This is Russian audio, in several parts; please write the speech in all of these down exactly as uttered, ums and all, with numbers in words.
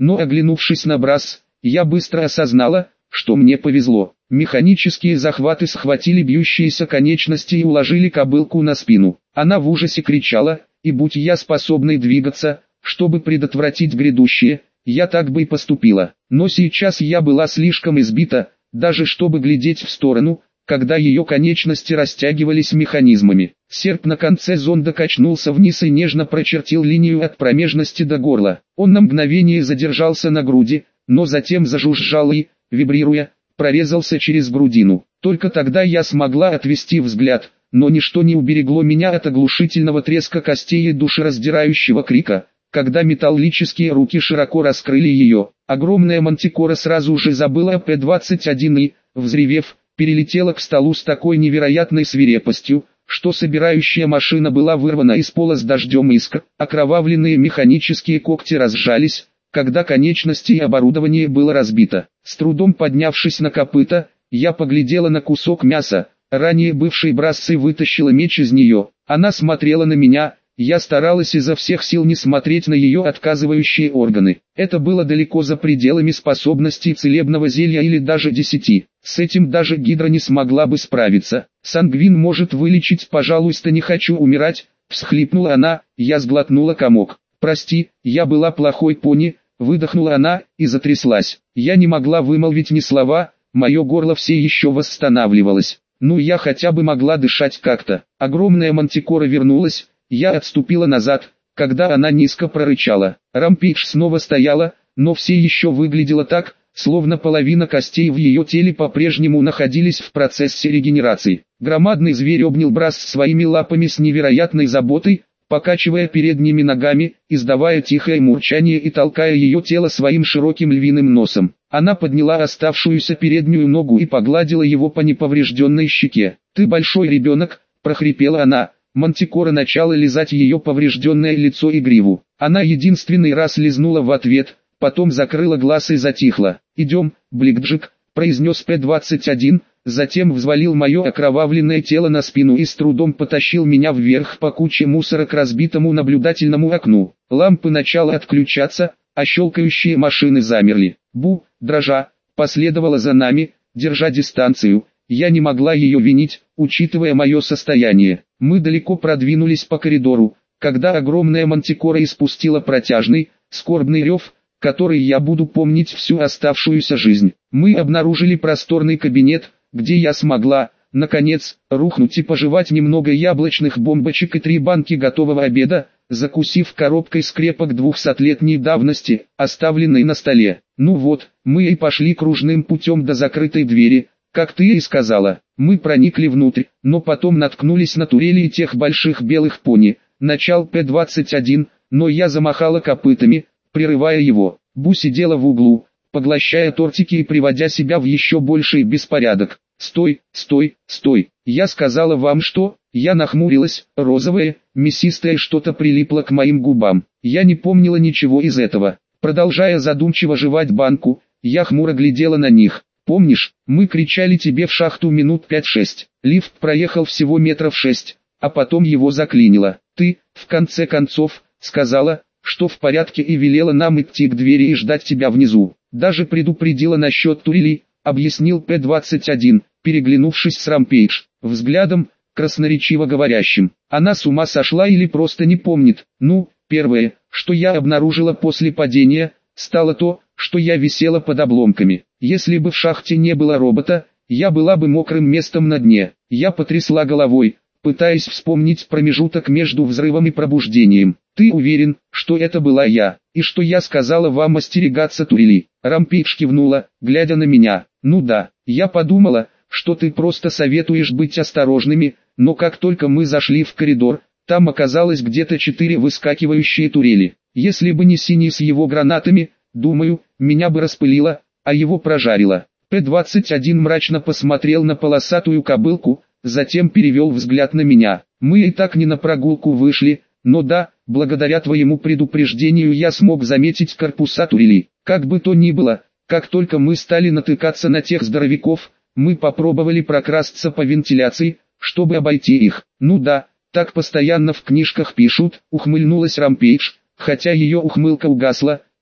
Но оглянувшись на Брас, я быстро осознала, что мне повезло. Механические захваты схватили бьющиеся конечности и уложили кобылку на спину. Она в ужасе кричала, и будь я способной двигаться, чтобы предотвратить грядущее, я так бы и поступила. Но сейчас я была слишком избита, даже чтобы глядеть в сторону, когда ее конечности растягивались механизмами. Серп на конце зонда качнулся вниз и нежно прочертил линию от промежности до горла. Он на мгновение задержался на груди, но затем зажужжал и, вибрируя, прорезался через грудину. Только тогда я смогла отвести взгляд, но ничто не уберегло меня от оглушительного треска костей и душераздирающего крика, когда металлические руки широко раскрыли ее. Огромная мантикора сразу же забыла о П двадцать один и, взревев, перелетела к столу с такой невероятной свирепостью, что собирающая машина была вырвана из пола с дождем искр. Окровавленные механические когти разжались, когда конечности и оборудование было разбито. С трудом поднявшись на копыта, я поглядела на кусок мяса. Ранее бывшей Брассой вытащила меч из нее. Она смотрела на меня, я старалась изо всех сил не смотреть на ее отказывающие органы. Это было далеко за пределами способностей целебного зелья или даже десяти. С этим даже Гидра не смогла бы справиться. Сангвин может вылечить, пожалуйста, не хочу умирать, всхлипнула она, я сглотнула комок. Прости, я была плохой пони, выдохнула она и затряслась. Я не могла вымолвить ни слова, мое горло все еще восстанавливалось. Ну я хотя бы могла дышать как-то. Огромная мантикора вернулась, я отступила назад, когда она низко прорычала. Рампейдж снова стояла, но все еще выглядела так, словно половина костей в ее теле по-прежнему находились в процессе регенерации. Громадный зверь обнял Брас своими лапами с невероятной заботой, покачивая передними ногами, издавая тихое мурчание и толкая ее тело своим широким львиным носом. Она подняла оставшуюся переднюю ногу и погладила его по неповрежденной щеке. «Ты большой ребенок», — прохрипела она. Мантикора начала лизать ее поврежденное лицо и гриву. Она единственный раз лизнула в ответ, потом закрыла глаз и затихла. «Идем, Бликджик», — произнес П двадцать один, затем взвалил мое окровавленное тело на спину и с трудом потащил меня вверх по куче мусора к разбитому наблюдательному окну. Лампы начали отключаться, а щелкающие машины замерли. Бу, дрожа, последовала за нами, держа дистанцию. Я не могла ее винить, учитывая мое состояние. Мы далеко продвинулись по коридору, когда огромная мантикора испустила протяжный, скорбный рев, который я буду помнить всю оставшуюся жизнь. Мы обнаружили просторный кабинет, где я смогла, наконец, рухнуть и пожевать немного яблочных бомбочек и три банки готового обеда, закусив коробкой скрепок двухсотлетней давности, оставленной на столе. Ну вот, мы и пошли кружным путем до закрытой двери, как ты и сказала. Мы проникли внутрь, но потом наткнулись на турели и тех больших белых пони. Начал П двадцать один, но я замахала копытами, прерывая его. Бу сидела в углу, поглощая тортики и приводя себя в еще больший беспорядок. «Стой, стой, стой! Я сказала вам что?» Я нахмурилась, розовое, мясистое что-то прилипло к моим губам. Я не помнила ничего из этого. Продолжая задумчиво жевать банку, я хмуро глядела на них. «Помнишь, мы кричали тебе в шахту минут пять-шесть. Лифт проехал всего метров шесть, а потом его заклинило. Ты, в конце концов, сказала, что в порядке и велела нам идти к двери и ждать тебя внизу. Даже предупредила насчет турелей», — объяснил П двадцать один, переглянувшись с Рампейдж, взглядом, красноречиво говорящим. Она с ума сошла или просто не помнит. Ну, первое, что я обнаружила после падения, стало то, что я висела под обломками. Если бы в шахте не было робота, я была бы мокрым местом на дне. Я потрясла головой, пытаясь вспомнить промежуток между взрывом и пробуждением. «Ты уверен, что это была я, и что я сказала вам остерегаться турелей?» Рампейдж кивнула, глядя на меня. «Ну да, я подумала, что ты просто советуешь быть осторожными, но как только мы зашли в коридор, там оказалось где-то четыре выскакивающие турели. Если бы не синий с его гранатами, думаю, меня бы распылило, а его прожарило». П двадцать один мрачно посмотрел на полосатую кобылку, затем перевел взгляд на меня. «Мы и так не на прогулку вышли, но да, благодаря твоему предупреждению я смог заметить корпуса турелей. Как бы то ни было, как только мы стали натыкаться на тех здоровяков, мы попробовали прокрасться по вентиляции, чтобы обойти их. Ну да, так постоянно в книжках пишут», — ухмыльнулась Рампейдж, хотя ее ухмылка угасла,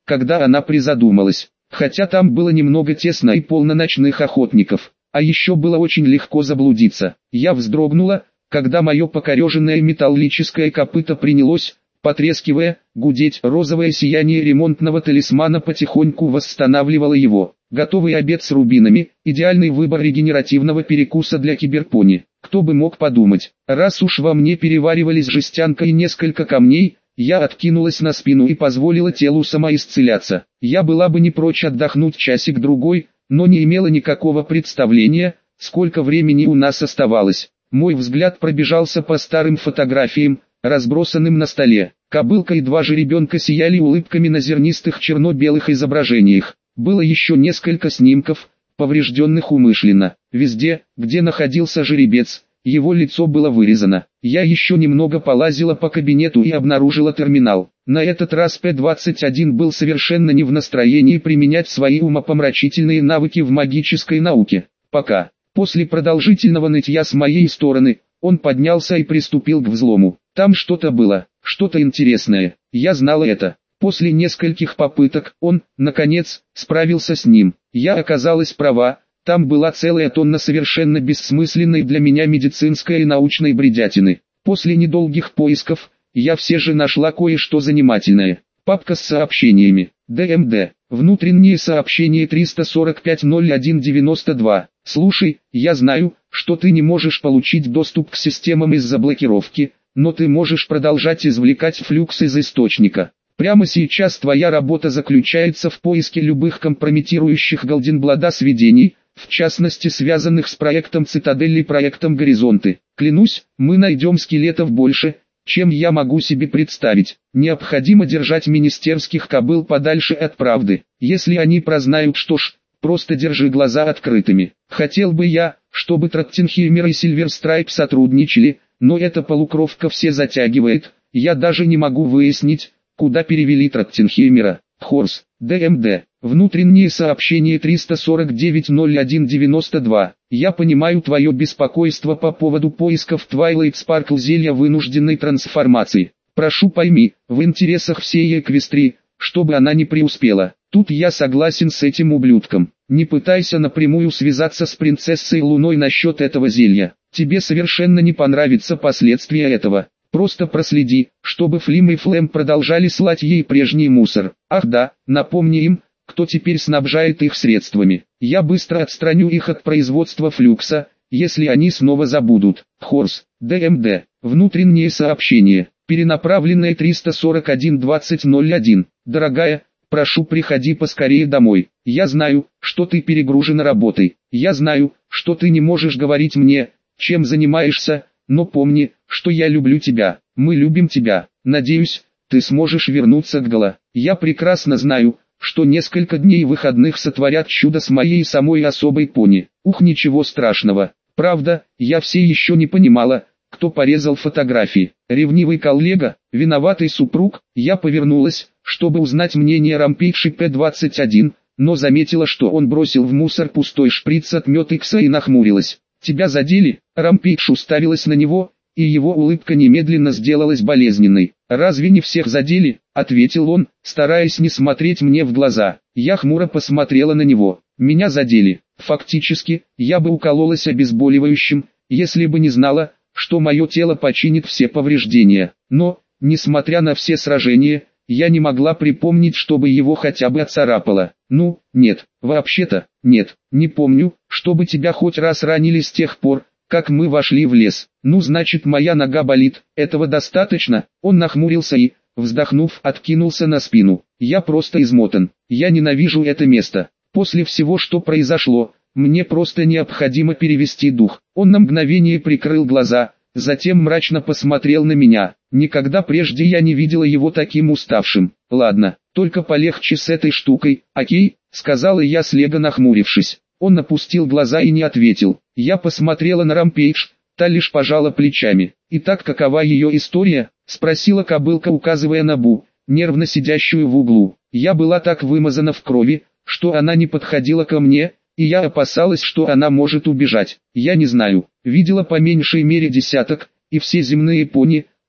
когда она призадумалась. Хотя там было немного тесно и полно ночных охотников, а еще было очень легко заблудиться. Я вздрогнула, когда мое покореженное металлическое копыто принялось, потрескивая, гудеть. Розовое сияние ремонтного талисмана потихоньку восстанавливало его. Готовый обед с рубинами, идеальный выбор регенеративного перекуса для киберпони. Кто бы мог подумать, раз уж во мне переваривались жестянка и несколько камней, я откинулась на спину и позволила телу самоисцеляться. Я была бы не прочь отдохнуть часик-другой, но не имела никакого представления, сколько времени у нас оставалось. Мой взгляд пробежался по старым фотографиям, разбросанным на столе. Кобылка и два жеребенка сияли улыбками на зернистых черно-белых изображениях. Было еще несколько снимков, поврежденных умышленно. Везде, где находился жеребец, его лицо было вырезано. Я еще немного полазила по кабинету и обнаружила терминал. На этот раз П двадцать один был совершенно не в настроении применять свои умопомрачительные навыки в магической науке. Пока, после продолжительного нытья с моей стороны, он поднялся и приступил к взлому. Там что-то было, что-то интересное. Я знала это. После нескольких попыток, он, наконец, справился с ним. Я оказалась права. Там была целая тонна совершенно бессмысленной для меня медицинской и научной бредятины. После недолгих поисков, я все же нашла кое-что занимательное. Папка с сообщениями. ДМД. Внутренние сообщения триста сорок пять ноль один девяносто два. Слушай, я знаю, что ты не можешь получить доступ к системам из-за блокировки, но ты можешь продолжать извлекать флюкс из источника. Прямо сейчас твоя работа заключается в поиске любых компрометирующих Голденблада сведений, в частности связанных с проектом Цитадель и проектом Горизонты. Клянусь, мы найдем скелетов больше, чем я могу себе представить. Необходимо держать министерских кобыл подальше от правды. Если они прознают, что ж, просто держи глаза открытыми. Хотел бы я, чтобы Траттенхеймер и Сильверстрайп сотрудничали, но эта полукровка все затягивает. Я даже не могу выяснить, куда перевели Траттенхеймера. Хорс, ДМД, внутренние сообщения триста сорок девять ноль один девяносто два. Я понимаю твое беспокойство по поводу поисков Twilight Sparkle зелья вынужденной трансформации. Прошу пойми, в интересах всей Эквестрии, чтобы она не преуспела. Тут я согласен с этим ублюдком. Не пытайся напрямую связаться с принцессой Луной насчет этого зелья. Тебе совершенно не понравятся последствия этого. Просто проследи, чтобы Флим и Флэм продолжали слать ей прежний мусор. Ах да, напомни им, кто теперь снабжает их средствами. Я быстро отстраню их от производства флюкса, если они снова забудут. Хорс, ДМД, внутренние сообщения, перенаправленные триста сорок один двадцать ноль один. Дорогая, прошу, приходи поскорее домой. Я знаю, что ты перегружена работой. Я знаю, что ты не можешь говорить мне, чем занимаешься, но помни, что я люблю тебя. Мы любим тебя. Надеюсь, ты сможешь вернуться к Гала. Я прекрасно знаю, что несколько дней выходных сотворят чудо с моей самой особой пони. Ух, ничего страшного. Правда, я все еще не понимала, кто порезал фотографии. Ревнивый коллега, виноватый супруг. Я повернулась, чтобы узнать мнение Рампейджа П двадцать один, но заметила, что он бросил в мусор пустой шприц от Метекса и нахмурилась. «Тебя задели?» Рампейдж уставилась на него, и его улыбка немедленно сделалась болезненной. «Разве не всех задели?» — ответил он, стараясь не смотреть мне в глаза. Я хмуро посмотрела на него. «Меня задели. Фактически, я бы укололась обезболивающим, если бы не знала, что мое тело починит все повреждения. Но, несмотря на все сражения, я не могла припомнить, чтобы его хотя бы оцарапало. Ну, нет, вообще-то, нет, не помню, чтобы тебя хоть раз ранили с тех пор, как мы вошли в лес. Ну, значит, моя нога болит, этого достаточно?» Он нахмурился и, вздохнув, откинулся на спину. «Я просто измотан, я ненавижу это место. После всего, что произошло, мне просто необходимо перевести дух». Он на мгновение прикрыл глаза, затем мрачно посмотрел на меня. Никогда прежде я не видела его таким уставшим. «Ладно, только полегче с этой штукой, окей?» — сказала я, слегка нахмурившись. Он опустил глаза и не ответил. Я посмотрела на Рампейдж, та лишь пожала плечами. «Итак, какова ее история?» — спросила кобылка, указывая на Бу, нервно сидящую в углу. Я была так вымазана в крови, что она не подходила ко мне, и я опасалась, что она может убежать. Я не знаю, видела по меньшей мере десяток, и все земные пони,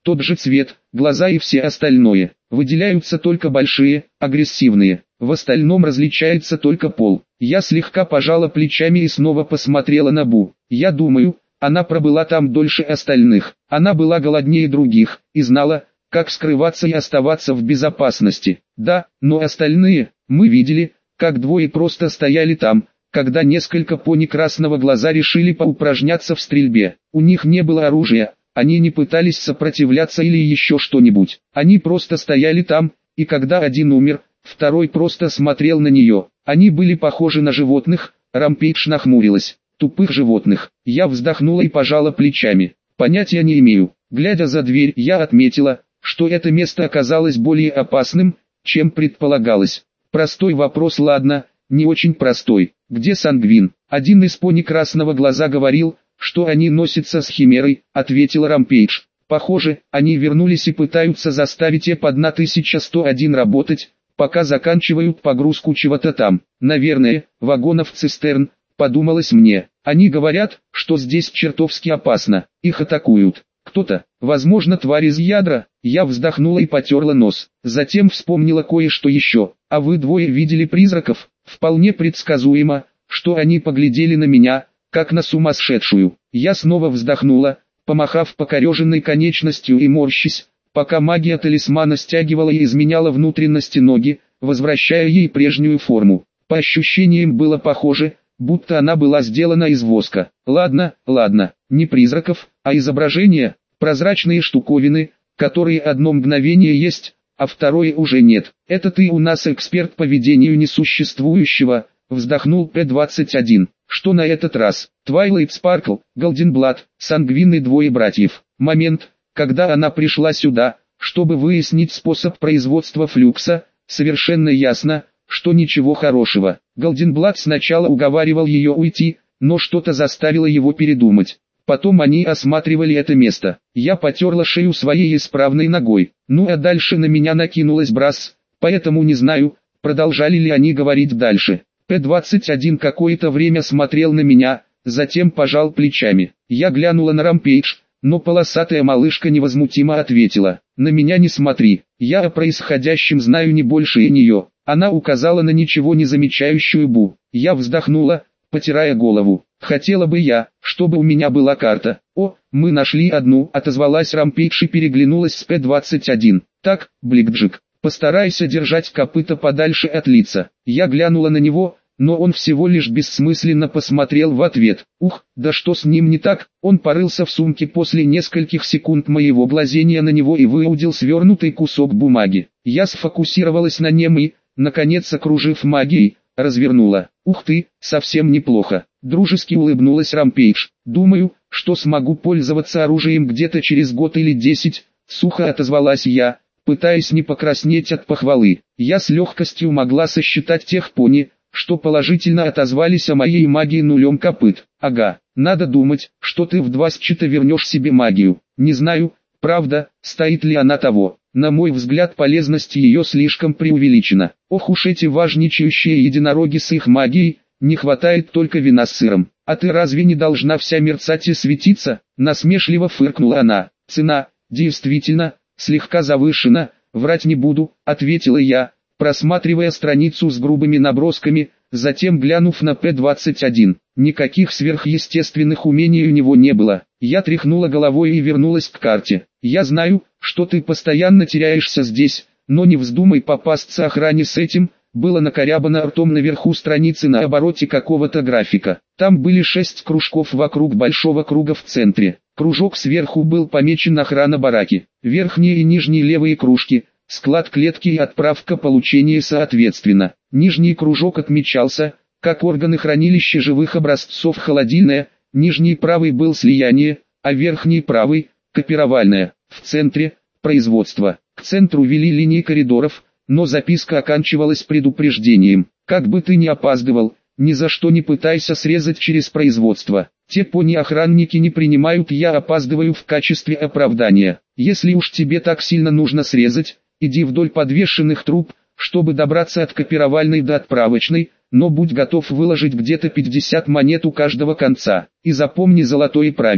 тот же цвет, глаза и все остальное. Выделяются только большие, агрессивные. В остальном различается только пол. Я слегка пожала плечами и снова посмотрела на Бу. Я думаю, она пробыла там дольше остальных. Она была голоднее других и знала, как скрываться и оставаться в безопасности. Да, но остальные, мы видели, как двое просто стояли там, когда несколько пони красного глаза решили поупражняться в стрельбе. У них не было оружия, они не пытались сопротивляться или еще что-нибудь. Они просто стояли там, и когда один умер, второй просто смотрел на нее. Они были похожи на животных. Рампейдж нахмурилась. Тупых животных. Я вздохнула и пожала плечами. Понятия не имею. Глядя за дверь, я отметила, что это место оказалось более опасным, чем предполагалось. Простой вопрос, ладно, не очень простой. Где Сангвин? Один из пони красного глаза говорил, что они носятся с Химерой, ответил Рампейдж. Похоже, они вернулись и пытаются заставить Эп тысяча сто один работать, пока заканчивают погрузку чего-то там. Наверное, вагонов-цистерн, подумалось мне. Они говорят, что здесь чертовски опасно, их атакуют. Кто-то, возможно, тварь из ядра. Я вздохнула и потерла нос. Затем вспомнила кое-что еще. А вы двое видели призраков? Вполне предсказуемо, что они поглядели на меня, как на сумасшедшую. Я снова вздохнула, помахав покореженной конечностью и морщись, пока магия талисмана стягивала и изменяла внутренности ноги, возвращая ей прежнюю форму. По ощущениям было похоже, будто она была сделана из воска. Ладно, ладно, не призраков, а изображения, прозрачные штуковины, которые одно мгновение есть, а второе уже нет. Это ты у нас эксперт по ведению несуществующего, вздохнул П двадцать один. Что на этот раз? Твайлайт Спаркл, Голденблад, Сангвин и двое братьев. Момент, когда она пришла сюда, чтобы выяснить способ производства флюкса, совершенно ясно, что ничего хорошего. Голденблад сначала уговаривал ее уйти, но что-то заставило его передумать. Потом они осматривали это место. Я потерла шею своей исправной ногой. Ну а дальше на меня накинулась Брас, поэтому не знаю, продолжали ли они говорить дальше. П двадцать один какое-то время смотрел на меня, затем пожал плечами. Я глянула на Рампейдж, но полосатая малышка невозмутимо ответила: «На меня не смотри, я о происходящем знаю не больше и нее». Она указала на ничего не замечающую Бу. Я вздохнула, потирая голову. Хотела бы я, чтобы у меня была карта. О, мы нашли одну, отозвалась Рампейдж и переглянулась с П двадцать один. Так, Бликджик, постарайся держать копыта подальше от лица. Я глянула на него, но он всего лишь бессмысленно посмотрел в ответ. Ух, да что с ним не так? Он порылся в сумке после нескольких секунд моего глазения на него и выудил свернутый кусок бумаги. Я сфокусировалась на нем и, наконец, окружив магией, развернула. Ух ты, совсем неплохо. Дружески улыбнулась Рампейдж. Думаю, что смогу пользоваться оружием где-то через год или десять, сухо отозвалась я, пытаясь не покраснеть от похвалы. Я с легкостью могла сосчитать тех пони, что положительно отозвались о моей магии нулем копыт. Ага, надо думать, что ты в двадцать вернешь себе магию. Не знаю, правда, стоит ли она того. На мой взгляд, полезность ее слишком преувеличена. Ох уж эти важничающие единороги с их магией, не хватает только вина с сыром. А ты разве не должна вся мерцать и светиться? Насмешливо фыркнула она. Цена, действительно, слегка завышена, врать не буду, ответила я, просматривая страницу с грубыми набросками, затем глянув на П двадцать один. Никаких сверхъестественных умений у него не было. Я тряхнула головой и вернулась к карте. Я знаю, что ты постоянно теряешься здесь, но не вздумай попасться охране с этим. Было накорябано ртом наверху страницы на обороте какого-то графика. Там были шесть кружков вокруг большого круга в центре. Кружок сверху был помечен охрана бараки. Верхние и нижние левые кружки, склад клетки и отправка получения соответственно. Нижний кружок отмечался, как органы хранилища живых образцов холодильное, нижний правый был слияние, а верхний правый – копировальное. В центре – производство. К центру вели линии коридоров, но записка оканчивалась предупреждением. Как бы ты ни опаздывал, ни за что не пытайся срезать через производство. Те пони-охранники не принимают «я опаздываю» в качестве оправдания. Если уж тебе так сильно нужно срезать, иди вдоль подвешенных труб, чтобы добраться от копировальной до отправочной, но будь готов выложить где-то пятьдесят монет у каждого конца. И запомни золотое правило.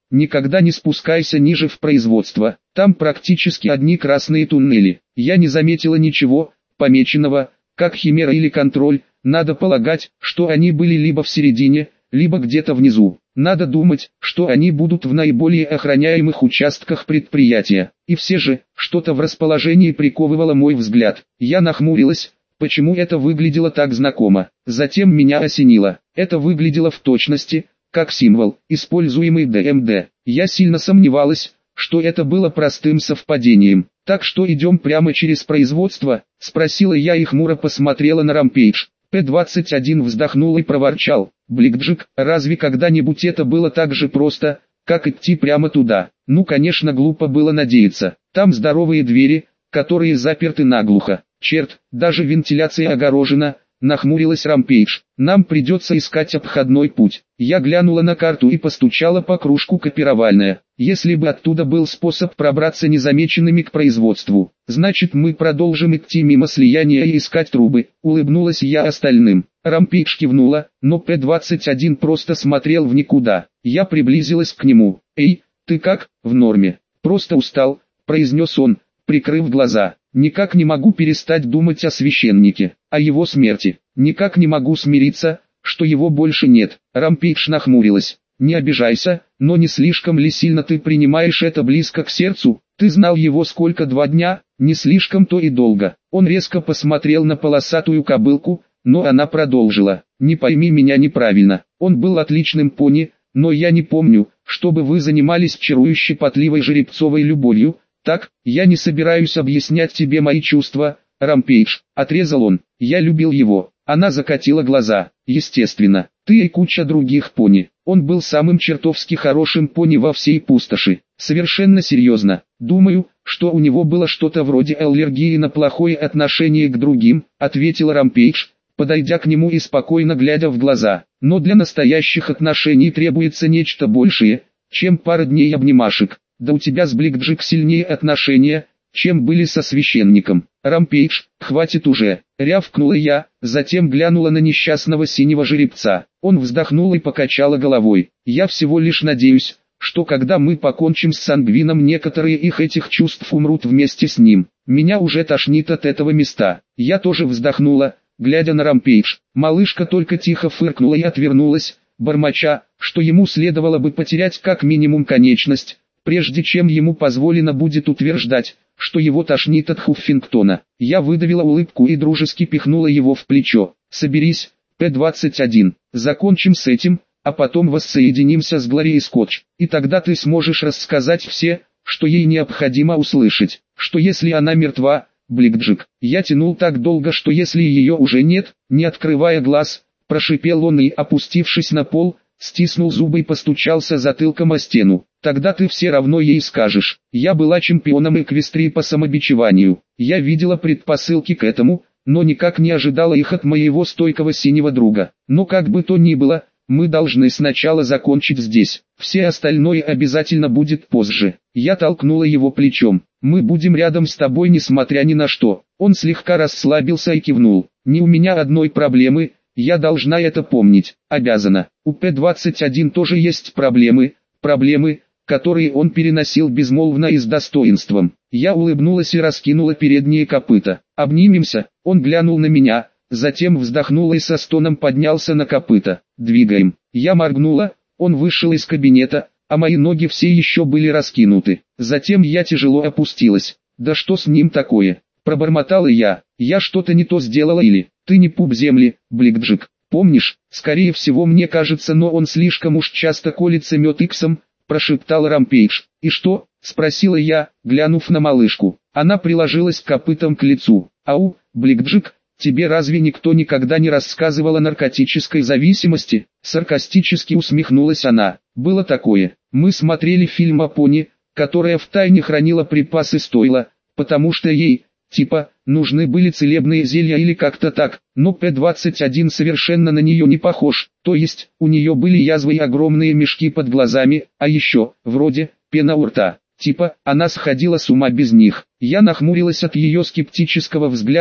никогда не спускайся ниже в производство, там практически одни красные туннели. Я не заметила ничего помеченного, как химера или контроль, надо полагать, что они были либо в середине, либо где-то внизу. Надо думать, что они будут в наиболее охраняемых участках предприятия. И все же, что-то в расположении приковывало мой взгляд. Я нахмурилась, почему это выглядело так знакомо. Затем меня осенило. Это выглядело в точности, как символ, используемый дэ эм дэ. Я сильно сомневалась, что это было простым совпадением. «Так что идем прямо через производство?» – спросила я и хмуро посмотрела на Рампейдж. Пэ двадцать один вздохнул и проворчал: «Бликджик, разве когда-нибудь это было так же просто, как идти прямо туда?» Ну, конечно, глупо было надеяться. Там здоровые двери, которые заперты наглухо. Черт, даже вентиляция огорожена. Нахмурилась Рампейдж. «Нам придется искать обходной путь». Я глянула на карту и постучала по кружку копировальная. Если бы оттуда был способ пробраться незамеченными к производству, значит мы продолжим идти мимо слияния и искать трубы. Улыбнулась я остальным. Рампейдж кивнула, но Пэ двадцать один просто смотрел в никуда. Я приблизилась к нему. «Эй, ты как?» «В норме. Просто устал», произнес он, прикрыв глаза. «Никак не могу перестать думать о священнике, о его смерти. Никак не могу смириться, что его больше нет». Рампейдж нахмурилась. «Не обижайся, но не слишком ли сильно ты принимаешь это близко к сердцу? Ты знал его сколько, два дня? Не слишком-то и долго». Он резко посмотрел на полосатую кобылку, но она продолжила. «Не пойми меня неправильно, он был отличным пони, но я не помню, чтобы вы занимались чарующей потливой жеребцовой любовью. Так, я не собираюсь объяснять тебе мои чувства, Рампейдж», отрезал он. «Я любил его». Она закатила глаза. «Естественно, ты и куча других пони. Он был самым чертовски хорошим пони во всей пустоши. Совершенно серьезно. Думаю, что у него было что-то вроде аллергии на плохое отношение к другим», ответила Рампейдж, подойдя к нему и спокойно глядя в глаза. «Но для настоящих отношений требуется нечто большее, чем пара дней обнимашек. Да у тебя с Бликджик сильнее отношения, чем были со священником». «Рампейдж, хватит уже», рявкнула я, затем глянула на несчастного синего жеребца. Он вздохнул и покачал головой. «Я всего лишь надеюсь, что когда мы покончим с Сангвином, некоторые их этих чувств умрут вместе с ним. Меня уже тошнит от этого места». Я тоже вздохнула, глядя на Рампейдж. Малышка только тихо фыркнула и отвернулась, бормоча, что ему следовало бы потерять как минимум конечность, прежде чем ему позволено будет утверждать, что его тошнит от Хуффингтона. Я выдавила улыбку и дружески пихнула его в плечо. «Соберись, Пэ двадцать один, закончим с этим, а потом воссоединимся с Глорией Скотч, и тогда ты сможешь рассказать все, что ей необходимо услышать, что если она мертва, Бликджик». Я тянул так долго, что если ее уже нет, не открывая глаз, прошипел он и, опустившись на пол, стиснул зубы и постучался затылком о стену. «Тогда ты все равно ей скажешь. Я была чемпионом эквестрии по самобичеванию. Я видела предпосылки к этому, но никак не ожидала их от моего стойкого синего друга. Но как бы то ни было, мы должны сначала закончить здесь. Все остальное обязательно будет позже». Я толкнула его плечом. «Мы будем рядом с тобой несмотря ни на что». Он слегка расслабился и кивнул. «Не у меня одной проблемы, я должна это помнить, обязана. У Пэ двадцать один тоже есть проблемы, проблемы, которые он переносил безмолвно и с достоинством». Я улыбнулась и раскинула передние копыта. «Обнимемся?» Он глянул на меня, затем вздохнул и со стоном поднялся на копыта. «Двигаем». Я моргнула, он вышел из кабинета, а мои ноги все еще были раскинуты. Затем я тяжело опустилась. «Да что с ним такое?» Пробормотала я. «Я что-то не то сделала или...» «Ты не пуп земли, Бликджик. Помнишь, скорее всего мне кажется, но он слишком уж часто колется мед иксом», прошептал Рампейдж. «И что?» спросила я, глянув на малышку. Она приложилась копытом к лицу. «Ау, Бликджик, тебе разве никто никогда не рассказывал о наркотической зависимости?» Саркастически усмехнулась она. «Было такое. Мы смотрели фильм о пони, которая втайне хранила припасы стойла, потому что ей, типа, нужны были целебные зелья или как-то так, но Пэ двадцать один совершенно на нее не похож, то есть, у нее были язвы и огромные мешки под глазами, а еще, вроде, пена у рта, типа, она сходила с ума без них». Я нахмурилась от ее скептического взгляда и,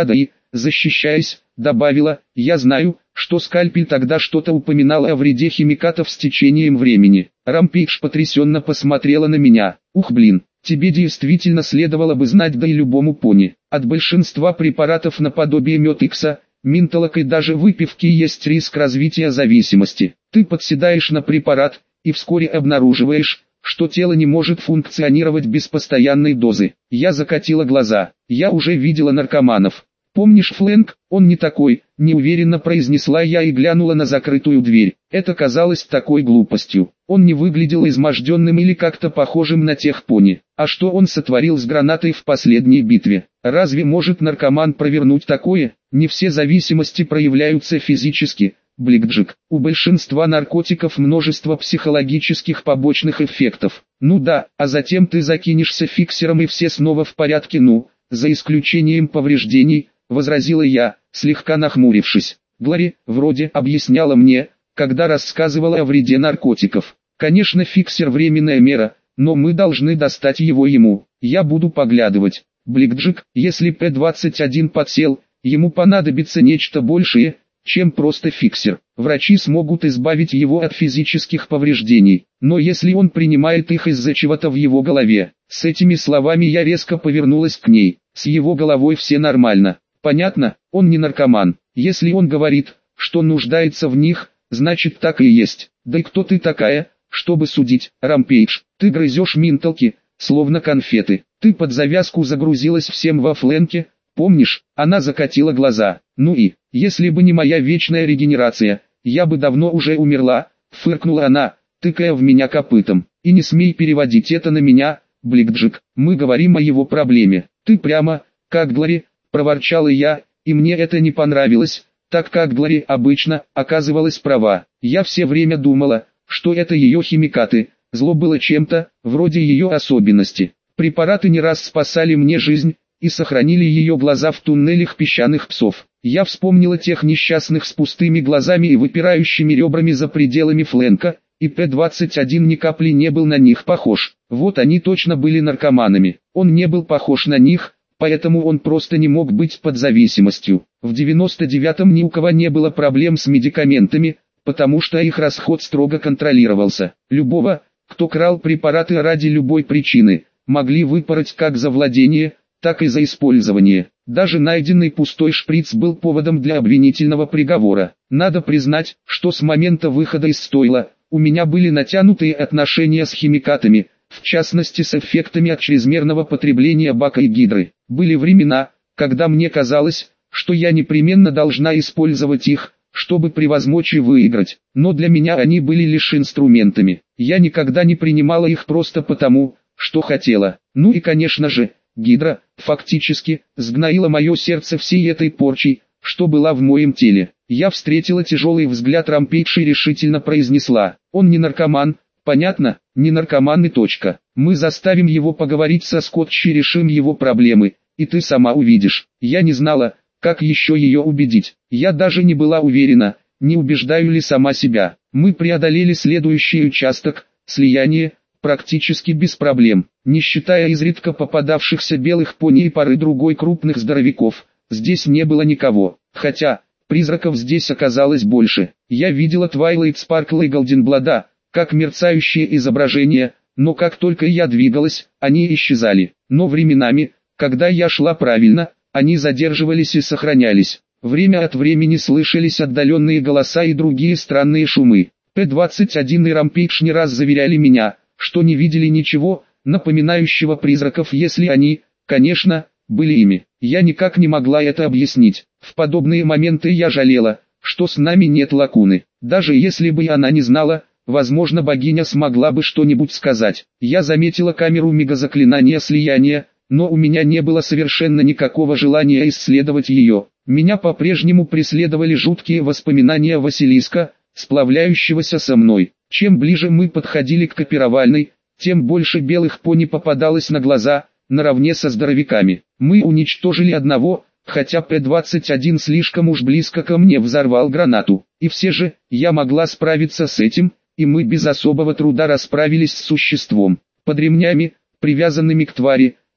защищаясь, добавила: «Я знаю, что скальпель тогда что-то упоминал о вреде химикатов с течением времени». Рампейдж потрясенно посмотрела на меня. «Ух, блин, тебе действительно следовало бы знать, да и любому пони. От большинства препаратов наподобие Метикса, Минтолок и даже выпивки есть риск развития зависимости. Ты подседаешь на препарат, и вскоре обнаруживаешь, что тело не может функционировать без постоянной дозы». Я закатила глаза. Я уже видела наркоманов. «Помнишь Флэнк? Он не такой», — неуверенно произнесла я и глянула на закрытую дверь. Это казалось такой глупостью. Он не выглядел изможденным или как-то похожим на тех пони. А что он сотворил с гранатой в последней битве? Разве может наркоман провернуть такое? Не все зависимости проявляются физически. Бликджик. У большинства наркотиков множество психологических побочных эффектов. Ну да, а затем ты закинешься фиксером и все снова в порядке, ну, за исключением повреждений, возразила я, слегка нахмурившись. Глори, вроде, объясняла мне, когда рассказывала о вреде наркотиков. Конечно, фиксер временная мера, но мы должны достать его ему. Я буду поглядывать. Бликджик, если П двадцать один подсел, ему понадобится нечто большее, чем просто фиксер. Врачи смогут избавить его от физических повреждений, но если он принимает их из-за чего-то в его голове. С этими словами я резко повернулась к ней. С его головой все нормально. Понятно, он не наркоман. Если он говорит, что нуждается в них, значит так и есть. Да и кто ты такая, чтобы судить? Рампейдж, ты грызешь минталки, словно конфеты. Ты под завязку загрузилась всем во Флэнке. Помнишь? Она закатила глаза. Ну и, если бы не моя вечная регенерация, я бы давно уже умерла, фыркнула она, тыкая в меня копытом. И не смей переводить это на меня, Бликджик, мы говорим о его проблеме. Ты прямо, как Глори, проворчала я, и мне это не понравилось, так как Глори обычно оказывалась права. Я все время думала, что это ее химикаты, зло было чем-то, вроде ее особенности. Препараты не раз спасали мне жизнь, и сохранили ее глаза в туннелях песчаных псов. Я вспомнила тех несчастных с пустыми глазами и выпирающими ребрами за пределами Флэнка, и П двадцать один ни капли не был на них похож. Вот они точно были наркоманами. Он не был похож на них, поэтому он просто не мог быть под зависимостью. В девяносто девятом ни у кого не было проблем с медикаментами, потому что их расход строго контролировался. Любого, кто крал препараты ради любой причины, могли выпороть как за владение, так и за использование. Даже найденный пустой шприц был поводом для обвинительного приговора. Надо признать, что с момента выхода из стойла, у меня были натянутые отношения с химикатами, в частности с эффектами от чрезмерного потребления бака и гидры. Были времена, когда мне казалось, что я непременно должна использовать их, чтобы превозмочь и выиграть. Но для меня они были лишь инструментами. Я никогда не принимала их просто потому, что хотела. Ну и конечно же, гидра, фактически, сгноила мое сердце всей этой порчей, что была в моем теле. Я встретила тяжелый взгляд Рампейдж и решительно произнесла: «Он не наркоман, понятно, не наркоман и точка. Мы заставим его поговорить со Скотчи и решим его проблемы, и ты сама увидишь». Я не знала, как еще ее убедить. Я даже не была уверена, не убеждаю ли сама себя. Мы преодолели следующий участок, слияние, практически без проблем, не считая изредка попадавшихся белых пони и пары другой крупных здоровяков. Здесь не было никого, хотя призраков здесь оказалось больше. Я видела Твайлайт Спаркла и Голденблада, как мерцающие изображения, но как только я двигалась, они исчезали. Но временами, когда я шла правильно, они задерживались и сохранялись. Время от времени слышались отдаленные голоса и другие странные шумы. П двадцать один и Рампейдж не раз заверяли меня, что не видели ничего, напоминающего призраков, если они, конечно, были ими. Я никак не могла это объяснить. В подобные моменты я жалела, что с нами нет Лакуны. Даже если бы она не знала, возможно, богиня смогла бы что-нибудь сказать. Я заметила камеру мегазаклинания слияния, но у меня не было совершенно никакого желания исследовать ее. Меня по-прежнему преследовали жуткие воспоминания Василиска, сплавляющегося со мной. Чем ближе мы подходили к копировальной, тем больше белых пони попадалось на глаза, наравне со здоровяками. Мы уничтожили одного, хотя П двадцать один слишком уж близко ко мне взорвал гранату. И все же, я могла справиться с этим, и мы без особого труда расправились с существом. Под ремнями, привязанными к твари,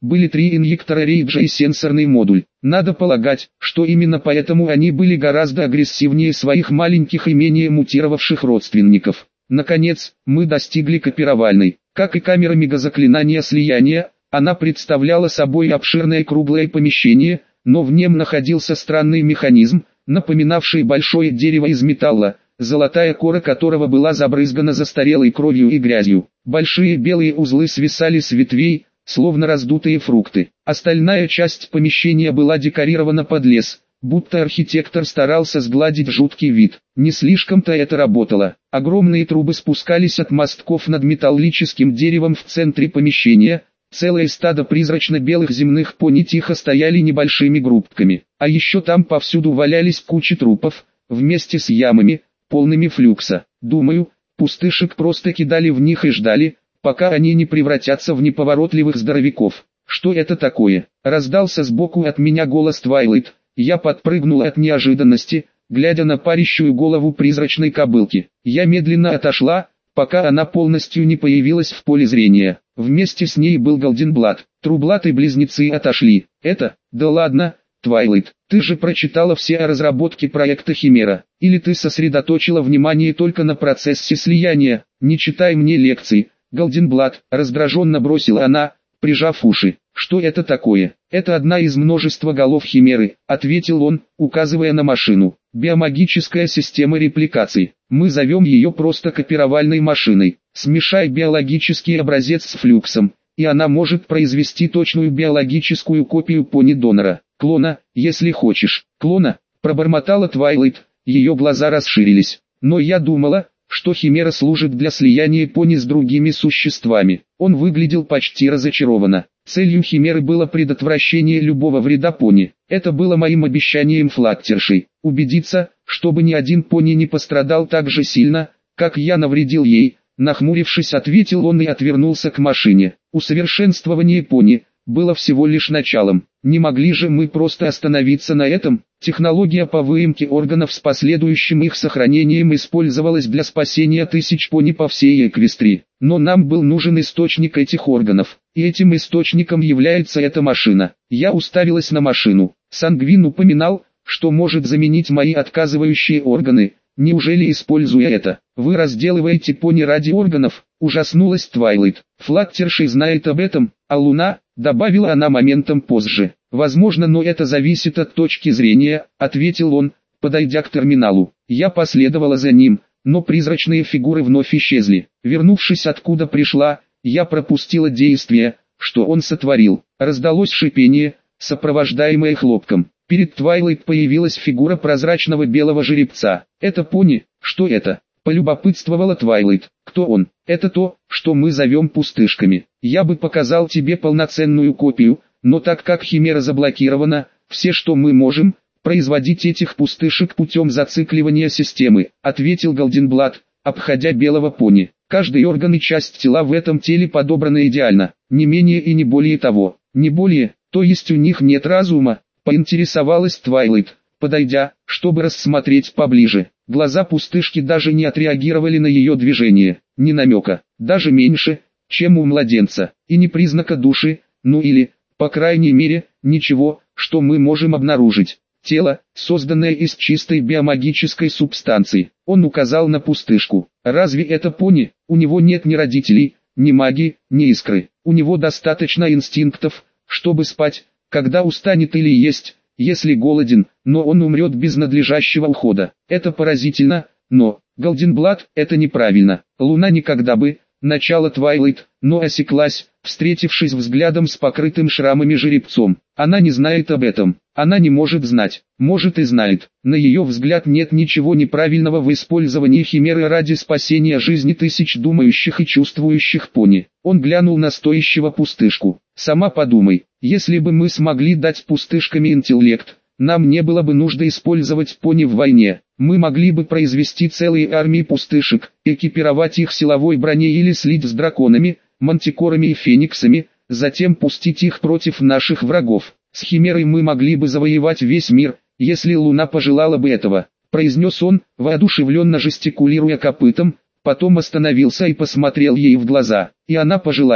были три инъектора рейджа и сенсорный модуль. Надо полагать, что именно поэтому они были гораздо агрессивнее своих маленьких и менее мутировавших родственников. Наконец, мы достигли копировальной. Как и камера мегазаклинания слияния, она представляла собой обширное круглое помещение, но в нем находился странный механизм, напоминавший большое дерево из металла, золотая кора которого была забрызгана застарелой кровью и грязью. Большие белые узлы свисали с ветвей, словно раздутые фрукты. Остальная часть помещения была декорирована под лес, будто архитектор старался сгладить жуткий вид. Не слишком-то это работало. Огромные трубы спускались от мостков над металлическим деревом в центре помещения. Целое стадо призрачно-белых земных пони тихо стояли небольшими группками. А еще там повсюду валялись кучи трупов, вместе с ямами, полными флюкса. Думаю, пустышек просто кидали в них и ждали, пока они не превратятся в неповоротливых здоровяков. Что это такое? Раздался сбоку от меня голос Твайлайт. Я подпрыгнул от неожиданности, глядя на парящую голову призрачной кобылки. Я медленно отошла, пока она полностью не появилась в поле зрения. Вместе с ней был Голденблат. Трублат и близнецы отошли. Это? Да ладно, Твайлайт, ты же прочитала все о разработке проекта Химера. Или ты сосредоточила внимание только на процессе слияния? Не читай мне лекции, Голденблат, раздраженно бросила она, прижав уши. Что это такое? Это одна из множества голов Химеры, ответил он, указывая на машину. Биомагическая система репликации. Мы зовем ее просто копировальной машиной. Смешай биологический образец с флюксом, и она может произвести точную биологическую копию пони-донора. Клона, если хочешь. Клона, пробормотала Твайлайт, ее глаза расширились. Но я думала, что Химера служит для слияния пони с другими существами. Он выглядел почти разочарованно. Целью Химеры было предотвращение любого вреда пони. Это было моим обещанием флактершей. Убедиться, чтобы ни один пони не пострадал так же сильно, как я навредил ей. Нахмурившись, ответил он и отвернулся к машине. Усовершенствование пони было всего лишь началом. Не могли же мы просто остановиться на этом? Технология по выемке органов с последующим их сохранением использовалась для спасения тысяч пони по всей Эквестрии. Но нам был нужен источник этих органов, и этим источником является эта машина. Я уставилась на машину. Сангвин упоминал, что может заменить мои отказывающие органы. Неужели, используя это, вы разделываете пони ради органов? Ужаснулась Твайлайт. Флактерши знает об этом, а Луна, добавила она моментом позже. Возможно, но это зависит от точки зрения, ответил он, подойдя к терминалу. Я последовала за ним, но призрачные фигуры вновь исчезли. Вернувшись откуда пришла, я пропустила действие, что он сотворил. Раздалось шипение, сопровождаемое хлопком. Перед Твайлайт появилась фигура прозрачного белого жеребца. Это пони? Что это? Полюбопытствовала Твайлайт. Кто он? Это то, что мы зовем пустышками. Я бы показал тебе полноценную копию, но так как Химера заблокирована, все, что мы можем, производить этих пустышек путем зацикливания системы, ответил Голденблат, обходя белого пони. Каждый орган и часть тела в этом теле подобраны идеально, не менее и не более того. Не более, то есть у них нет разума, поинтересовалась Твайлайт, подойдя, чтобы рассмотреть поближе. Глаза пустышки даже не отреагировали на ее движение, ни намека, даже меньше, чем у младенца, и ни признака души, ну или, по крайней мере, ничего, что мы можем обнаружить. Тело, созданное из чистой биомагической субстанции. Он указал на пустышку. Разве это пони? У него нет ни родителей, ни магии, ни искры. У него достаточно инстинктов, чтобы спать, когда устанет или есть, если голоден, но он умрет без надлежащего ухода. Это поразительно, но, Голденблат, это неправильно. Луна никогда бы, начало Твайлайт, но осеклась, встретившись взглядом с покрытым шрамами жеребцом. Она не знает об этом, она не может знать, может и знает. На ее взгляд нет ничего неправильного в использовании Химеры ради спасения жизни тысяч думающих и чувствующих пони. Он глянул на стоящего пустышку. Сама подумай, если бы мы смогли дать пустышками интеллект, нам не было бы нужды использовать пони в войне. Мы могли бы произвести целые армии пустышек, экипировать их силовой броней или слить с драконами, мантикорами и фениксами, затем пустить их против наших врагов. С Химерой мы могли бы завоевать весь мир, если Луна пожелала бы этого, произнес он, воодушевленно жестикулируя копытом, потом остановился и посмотрел ей в глаза. И она пожелает.